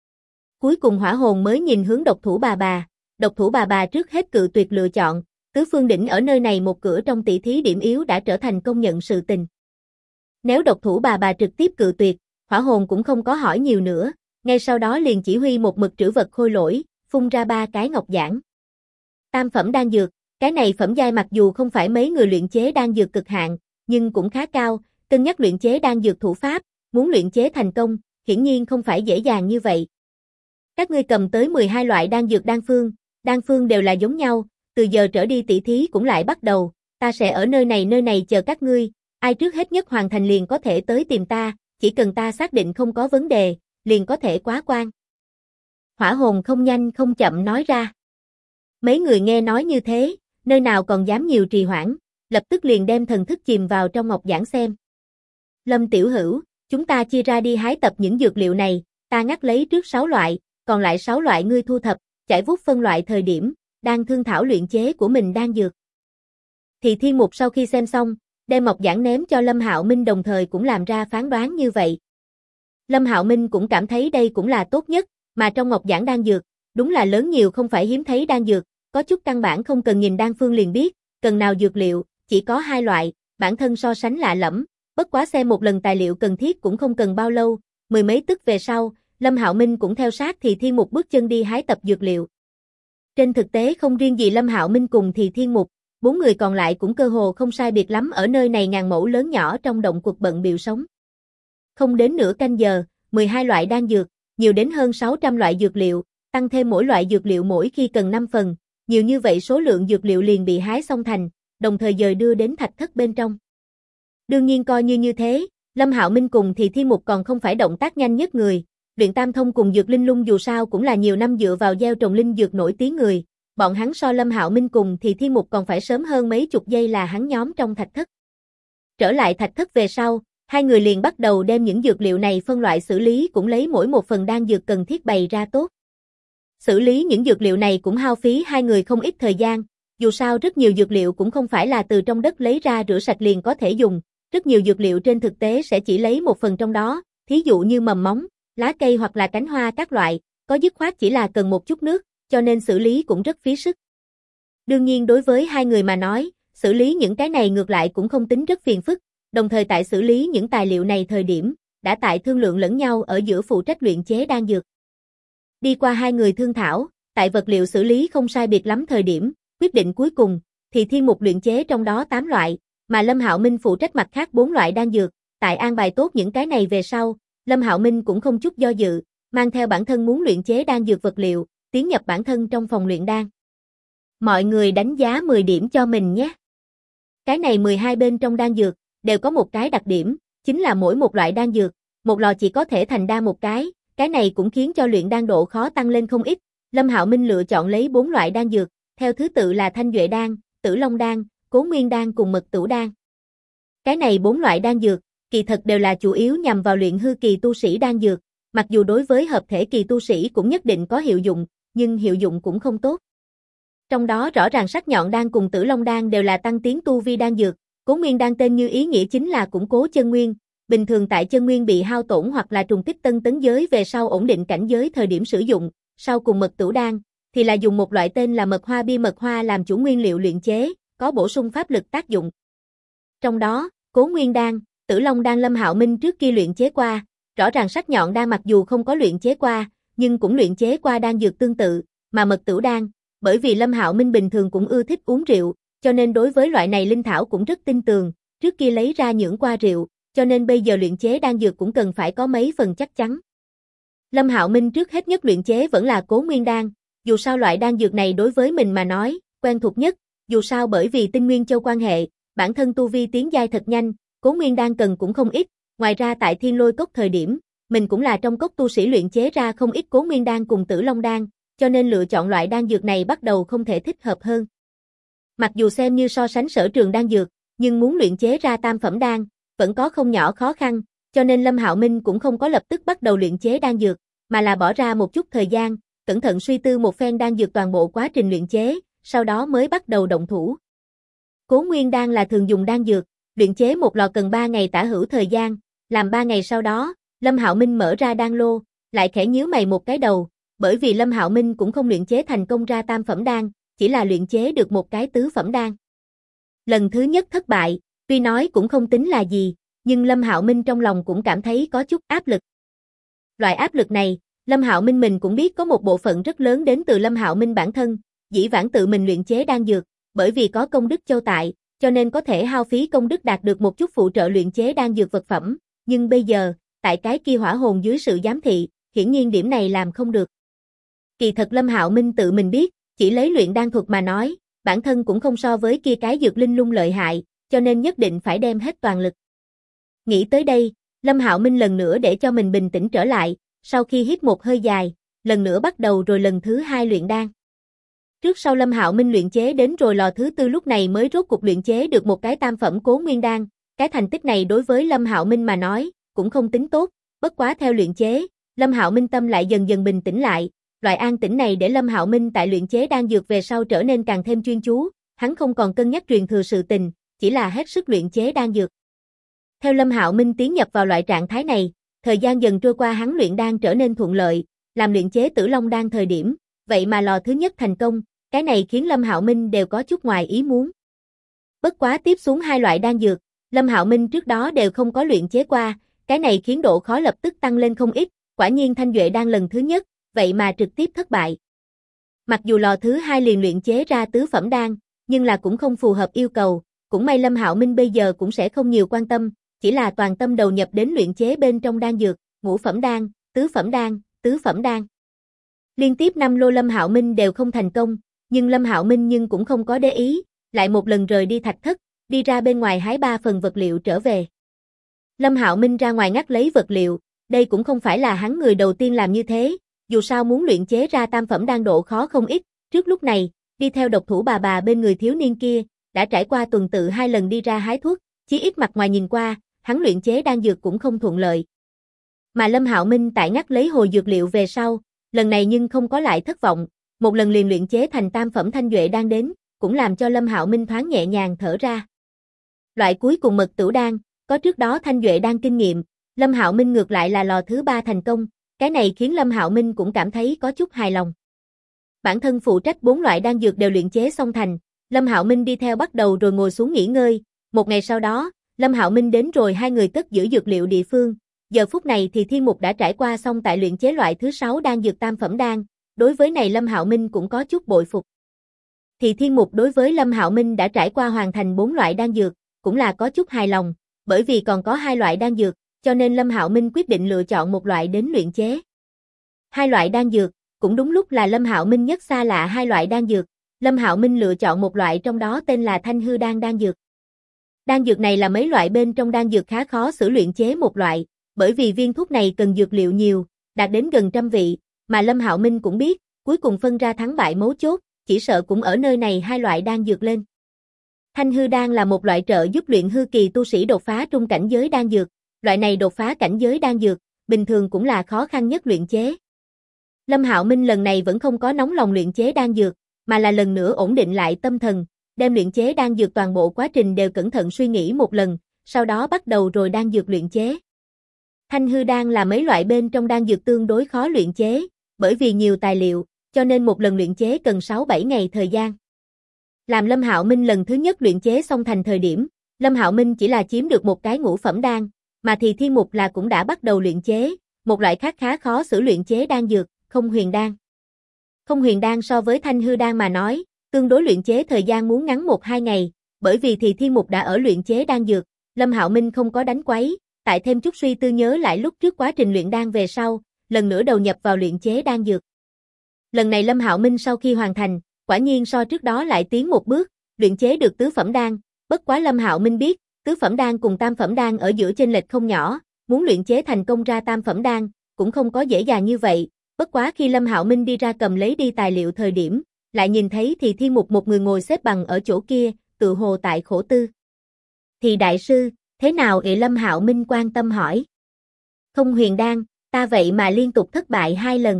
Cuối cùng hỏa hồn mới nhìn hướng độc thủ độc thủ bà trước hết cự tuyệt lựa chọn, Tứ Phương Đỉnh ở nơi này một cửa trong tỷ thí điểm yếu đã trở thành công nhận sự tình. Nếu độc thủ bà trực tiếp cự tuyệt, hỏa hồn cũng không có hỏi nhiều nữa, ngay sau đó liền chỉ huy một mực trữ vật khôi lỗi, phun ra 3 cái ngọc giản. Tam phẩm đan dược, cái này phẩm giai mặc dù không phải mấy người luyện chế đan dược cực hạn, nhưng cũng khá cao, cân nhắc luyện chế đan dược thủ pháp, muốn luyện chế thành công, hiển nhiên không phải dễ dàng như vậy. Các ngươi cầm tới 12 loại đan dược đan phương đều là giống nhau, từ giờ trở đi tỷ thí cũng lại bắt đầu, ta sẽ ở nơi này chờ các ngươi, ai trước hết nhất hoàn thành liền có thể tới tìm ta, chỉ cần ta xác định không có vấn đề, liền có thể quá quan. Hỏa hồn không nhanh không chậm nói ra. Mấy người nghe nói như thế, nơi nào còn dám nhiều trì hoãn, lập tức liền đem thần thức chìm vào trong ngọc giản xem. Lâm Tiểu Hữu, chúng ta chia ra đi hái tập những dược liệu này, ta ngắt lấy trước 6 loại, còn lại 6 loại ngươi thu thập, chải vuốt phân loại thời điểm, đang thương thảo luyện chế của mình đan dược. Thì Thiên Mục sau khi xem xong, đem ngọc giản ném cho Lâm Hạo Minh đồng thời cũng làm ra phán đoán như vậy. Lâm Hạo Minh cũng cảm thấy đây cũng là tốt nhất, mà trong ngọc giản đan dược, đúng là lớn nhiều không phải hiếm thấy đan dược, có chút căn bản không cần nhìn đan phương liền biết, cần nào dược liệu, chỉ có 2 loại, bản thân so sánh lạ lẫm, bất quá xem một lần tài liệu cần thiết cũng không cần bao lâu, mười mấy tức về sau, Lâm Hạo Minh cũng theo sát Thì Thiên Mục bước chân đi hái tập dược liệu. Trên thực tế không riêng gì Lâm Hạo Minh cùng Thì Thiên Mục, 4 người còn lại cũng cơ hồ không sai biệt lắm ở nơi này ngàn mẫu lớn nhỏ trong động quật bận bịu sống. Không đến nửa canh giờ, 12 loại đan dược, nhiều đến hơn 600 loại dược liệu, tăng thêm mỗi loại dược liệu mỗi khi cần 5 phần, nhiều như vậy số lượng dược liệu liền bị hái xong thành, đồng thời dời đưa đến thạch thất bên trong. Đương nhiên coi như thế, Lâm Hạo Minh cùng Thì Thiên Mục còn không phải động tác nhanh nhất người, Luyện Tam Thông cùng Dược Linh Lung dù sao cũng là nhiều năm dựa vào gieo trồng linh dược nổi tiếng người, bọn hắn so Lâm Hạo Minh cùng Thì Thiên Mục còn phải sớm hơn mấy chục giây là hắn nhóm trong thạch thất. Trở lại thạch thất về sau, hai người liền bắt đầu đem những dược liệu này phân loại xử lý cũng lấy mỗi một phần đan dược cần thiết bày ra tốt. Xử lý những dược liệu này cũng hao phí hai người không ít thời gian, dù sao rất nhiều dược liệu cũng không phải là từ trong đất lấy ra rửa sạch liền có thể dùng, rất nhiều dược liệu trên thực tế sẽ chỉ lấy một phần trong đó, thí dụ như mầm móng, lá cây hoặc là cánh hoa các loại, có dứt khoát chỉ là cần một chút nước, cho nên xử lý cũng rất phí sức. Đương nhiên đối với hai người mà nói, xử lý những cái này ngược lại cũng không tính rất phiền phức, đồng thời tại xử lý những tài liệu này thời điểm, đã tại thương lượng lẫn nhau ở giữa phụ trách luyện chế đan dược. Đi qua hai người thương thảo, tại vật liệu xử lý không sai biệt lắm thời điểm, quyết định cuối cùng, thì Thiên Mục luyện chế trong đó 8 loại, mà Lâm Hạo Minh phụ trách mặt khác 4 loại đan dược, tại an bài tốt những cái này về sau, Lâm Hạo Minh cũng không chút do dự, mang theo bản thân muốn luyện chế đan dược vật liệu, tiến nhập bản thân trong phòng luyện đan. Mọi người đánh giá 10 điểm cho mình nhé. Cái này 12 bên trong đan dược, đều có một cái đặc điểm, chính là mỗi một loại đan dược, một lò chỉ có thể thành đan một cái này cũng khiến cho luyện đan độ khó tăng lên không ít. Lâm Hạo Minh lựa chọn lấy 4 loại đan dược, theo thứ tự là Thanh Duệ đan, Tử Long đan, Cố Nguyên đan cùng Mật Tửu đan. Cái này 4 loại đan dược, kỳ thật đều là chủ yếu nhằm vào luyện hư kỳ tu sĩ đan dược, mặc dù đối với hợp thể kỳ tu sĩ cũng nhất định có hiệu dụng, nhưng hiệu dụng cũng không tốt. Trong đó rõ ràng Sắc Nhọn đan cùng Tử Long đan đều là tăng tiến tu vi đan dược, Cố Nguyên đan tên như ý nghĩa chính là củng cố chân nguyên, bình thường tại chân nguyên bị hao tổn hoặc là trùng kích tân tấn giới về sau ổn định cảnh giới thời điểm sử dụng, sau cùng Mật Tửu đan thì là dùng một loại tên là mật hoa bi mật hoa làm chủ nguyên liệu luyện chế, có bổ sung pháp lực tác dụng. Trong đó, Cố Nguyên đan, Tử Long đan Lâm Hạo Minh trước kia luyện chế qua, rõ ràng Sắc Nhọn đan mặc dù không có luyện chế qua, nhưng cũng luyện chế qua đan dược tương tự, mà Mật Tửu đan, bởi vì Lâm Hạo Minh bình thường cũng ưa thích uống rượu, cho nên đối với loại này linh thảo cũng rất tin tưởng, trước kia lấy ra nhưỡng qua rượu, cho nên bây giờ luyện chế đan dược cũng cần phải có mấy phần chắc chắn. Lâm Hạo Minh trước hết nhất luyện chế vẫn là Cố Nguyên đan, dù sao loại đan dược này đối với mình mà nói, quen thuộc nhất, dù sao bởi vì tinh nguyên châu quan hệ, bản thân tu vi tiến giai thật nhanh, Cố Nguyên đan cần cũng không ít, ngoài ra tại Thiên Lôi cốc thời điểm, mình cũng là trong cốc tu sĩ luyện chế ra không ít Cố Nguyên đan cùng Tử Long đan, cho nên lựa chọn loại đan dược này bắt đầu không thể thích hợp hơn. Mặc dù xem như so sánh sở trường đan dược, nhưng muốn luyện chế ra tam phẩm đan, vẫn có không nhỏ khó khăn, cho nên Lâm Hạo Minh cũng không có lập tức bắt đầu luyện chế đan dược, mà là bỏ ra một chút thời gian, cẩn thận suy tư một phen đan dược toàn bộ quá trình luyện chế, sau đó mới bắt đầu động thủ. Cố Nguyên đan là thường dùng đan dược, luyện chế một lò cần 3 ngày tả hữu thời gian, làm 3 ngày sau đó, Lâm Hạo Minh mở ra đan lô, lại khẽ nhíu mày một cái đầu, bởi vì Lâm Hạo Minh cũng không luyện chế thành công ra tam phẩm đan, chỉ là luyện chế được một cái tứ phẩm đan. Lần thứ nhất thất bại, tuy nói cũng không tính là gì, nhưng Lâm Hạo Minh trong lòng cũng cảm thấy có chút áp lực. Loại áp lực này, Lâm Hạo Minh mình cũng biết có một bộ phận rất lớn đến từ Lâm Hạo Minh bản thân, dĩ vãng tự mình luyện chế đan dược, bởi vì có công đức châu tại, cho nên có thể hao phí công đức đạt được một chút phụ trợ luyện chế đan dược vật phẩm, nhưng bây giờ, tại cái kia hỏa hồn dưới sự giám thị, hiển nhiên điểm này làm không được. Kỳ thật Lâm Hạo Minh tự mình biết, chỉ lấy luyện đan thuật mà nói, bản thân cũng không so với kia cái dược linh lung lợi hại, cho nên nhất định phải đem hết toàn lực. Nghĩ tới đây, Lâm Hạo Minh lần nữa để cho mình bình tĩnh trở lại, sau khi hít một hơi dài, lần nữa bắt đầu rồi lần thứ 2 luyện đan. Trước sau Lâm Hạo Minh luyện chế đến rồi lò thứ 4 lúc này mới rốt cục luyện chế được một cái tam phẩm Cố Nguyên đan, cái thành tích này đối với Lâm Hạo Minh mà nói, cũng không tính tốt, bất quá theo luyện chế, Lâm Hạo Minh tâm lại dần dần bình tĩnh lại, loại an tĩnh này để Lâm Hạo Minh tại luyện chế đan dược về sau trở nên càng thêm chuyên chú, hắn không còn cân nhắc truyền thừa sự tình, chỉ là hết sức luyện chế đan dược. Theo Lâm Hạo Minh tiến nhập vào loại trạng thái này, thời gian dần trôi qua hắn luyện đan trở nên thuận lợi, làm luyện chế Tử Long đan thời điểm, vậy mà lò thứ nhất thành công, cái này khiến Lâm Hạo Minh đều có chút ngoài ý muốn. Bất quá tiếp xuống 2 loại đan dược, Lâm Hạo Minh trước đó đều không có luyện chế qua, cái này khiến độ khó lập tức tăng lên không ít, quả nhiên Thanh Duệ đan lần thứ nhất, vậy mà trực tiếp thất bại. Mặc dù lò thứ 2 liền luyện chế ra tứ phẩm đan, nhưng là cũng không phù hợp yêu cầu, cũng may Lâm Hạo Minh bây giờ cũng sẽ không nhiều quan tâm, chỉ là toàn tâm đầu nhập đến luyện chế bên trong đan dược, ngũ phẩm đan, tứ phẩm đan, tứ phẩm đan. Liên tiếp 5 lô Lâm Hạo Minh đều không thành công, nhưng Lâm Hạo Minh nhưng cũng không có để ý, lại một lần rời đi thạch thất, đi ra bên ngoài hái 3 phần vật liệu trở về. Lâm Hạo Minh ra ngoài ngắt lấy vật liệu, đây cũng không phải là hắn người đầu tiên làm như thế, dù sao muốn luyện chế ra tam phẩm đan độ khó không ít, trước lúc này, đi theo độc thủ bà bên người thiếu niên kia, đã trải qua tuần tự 2 lần đi ra hái thuốc, chí ít mặt ngoài nhìn qua, hắn luyện chế đan dược cũng không thuận lợi. Mà Lâm Hạo Minh tại ngắt lấy hồi dược liệu về sau, lần này nhưng không có lại thất vọng, một lần liền luyện chế thành tam phẩm Thanh Duệ đan đến, cũng làm cho Lâm Hạo Minh thoáng nhẹ nhàng thở ra. Loại cuối cùng Mật Tửu đan, có trước đó Thanh Duệ đan kinh nghiệm, Lâm Hạo Minh ngược lại là lò thứ 3 thành công, Cái này khiến Lâm Hạo Minh cũng cảm thấy có chút hài lòng. Bản thân phụ trách 4 loại đan dược đều luyện chế xong thành, Lâm Hạo Minh đi theo bắt đầu rồi ngồi xuống nghỉ ngơi. Một ngày sau đó, Lâm Hạo Minh đến rồi hai người cất giữ dược liệu địa phương. Giờ phút này thì Thiên Mục đã trải qua xong tại luyện chế loại thứ 6 đan dược tam phẩm đan, đối với này Lâm Hạo Minh cũng có chút bội phục. Thì Thiên Mục đối với Lâm Hạo Minh đã trải qua hoàn thành 4 loại đan dược, cũng là có chút hài lòng, bởi vì còn có 2 loại đan dược, cho nên Lâm Hạo Minh quyết định lựa chọn một loại đến luyện chế. 2 loại đan dược, cũng đúng lúc là Lâm Hạo Minh nhất xa lạ 2 loại đan dược, Lâm Hạo Minh lựa chọn một loại trong đó tên là Thanh Hư đan đan dược. Đan dược này là mấy loại bên trong đan dược khá khó xử luyện chế một loại, bởi vì viên thuốc này cần dược liệu nhiều, đạt đến gần 100 vị, mà Lâm Hạo Minh cũng biết, cuối cùng phân ra thắng bại mấu chốt, chỉ sợ cũng ở nơi này 2 loại đan dược lên. Thanh hư đan là một loại trợ giúp luyện hư kỳ tu sĩ đột phá trung cảnh giới đan dược, loại này đột phá cảnh giới đan dược, bình thường cũng là khó khăn nhất luyện chế. Lâm Hạo Minh lần này vẫn không có nóng lòng luyện chế đan dược, mà là lần nữa ổn định lại tâm thần, đem luyện chế đan dược toàn bộ quá trình đều cẩn thận suy nghĩ một lần, sau đó bắt đầu rồi đan dược luyện chế. Thanh hư đan là mấy loại bên trong đan dược tương đối khó luyện chế, bởi vì nhiều tài liệu, cho nên một lần luyện chế cần 6-7 ngày thời gian. Làm Lâm Hạo Minh lần thứ nhất luyện chế xong thành thời điểm, Lâm Hạo Minh chỉ là chiếm được một cái ngũ phẩm đan, mà thì Thiên Mục là cũng đã bắt đầu luyện chế, một loại khác khá khó xử luyện chế đan dược, Không Huyền đan. Không Huyền đan so với Thanh hư đan mà nói, tương đối luyện chế thời gian muốn ngắn 1-2 ngày, bởi vì thì Thiên Mục đã ở luyện chế đan dược, Lâm Hạo Minh không có đánh quấy, tại thêm chút suy tư nhớ lại lúc trước quá trình luyện đan về sau, lần nữa đầu nhập vào luyện chế đan dược. Lần này Lâm Hạo Minh sau khi hoàn thành, quả nhiên so trước đó lại tiến một bước, luyện chế được tứ phẩm đan, bất quá Lâm Hạo Minh biết, tứ phẩm đan cùng tam phẩm đan ở giữa chênh lệch không nhỏ, muốn luyện chế thành công ra tam phẩm đan, cũng không có dễ dàng như vậy, bất quá khi Lâm Hạo Minh đi ra cầm lấy đi tài liệu thời điểm, lại nhìn thấy thì Thiên Mục một người ngồi xếp bằng ở chỗ kia, tự hồ tại khổ tư. Thì đại sư, thế nào ị? Lâm Hạo Minh quan tâm hỏi. Không Huyền đan, ta vậy mà liên tục thất bại 2 lần.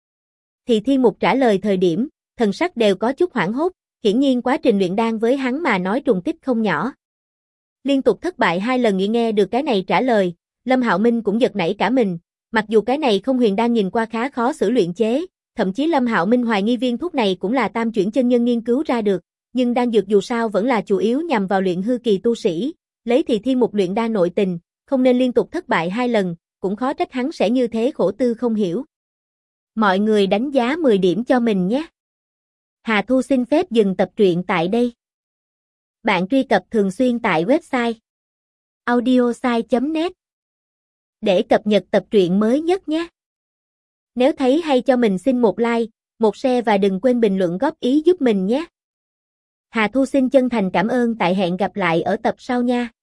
Thì Thiên Mục trả lời thời điểm, thần sắc đều có chút hoảng hốt, hiển nhiên quá trình luyện đan với hắn mà nói trùng tích không nhỏ. Liên tục thất bại 2 lần, nghe được cái này trả lời, Lâm Hạo Minh cũng giật nảy cả mình, mặc dù cái này Không Huyền đan nhìn qua khá khó xử luyện chế, thậm chí Lâm Hạo Minh hoài nghi viên thuốc này cũng là Tam Chuyển chân nhân nghiên cứu ra được, nhưng đan dược dù sao vẫn là chủ yếu nhằm vào luyện hư kỳ tu sĩ, lấy thì Thiên Mục luyện đan nội tình, không nên liên tục thất bại 2 lần, cũng khó trách hắn sẽ như thế khổ tư không hiểu. Mọi người đánh giá 10 điểm cho mình nhé. Hà Thu xin phép dừng tập truyện tại đây. Bạn truy cập thường xuyên tại website audiosai.net để cập nhật tập truyện mới nhất nhé. Nếu thấy hay cho mình xin một like, một share và đừng quên bình luận góp ý giúp mình nhé. Hà Thu xin chân thành cảm ơn, tại hẹn gặp lại ở tập sau nha.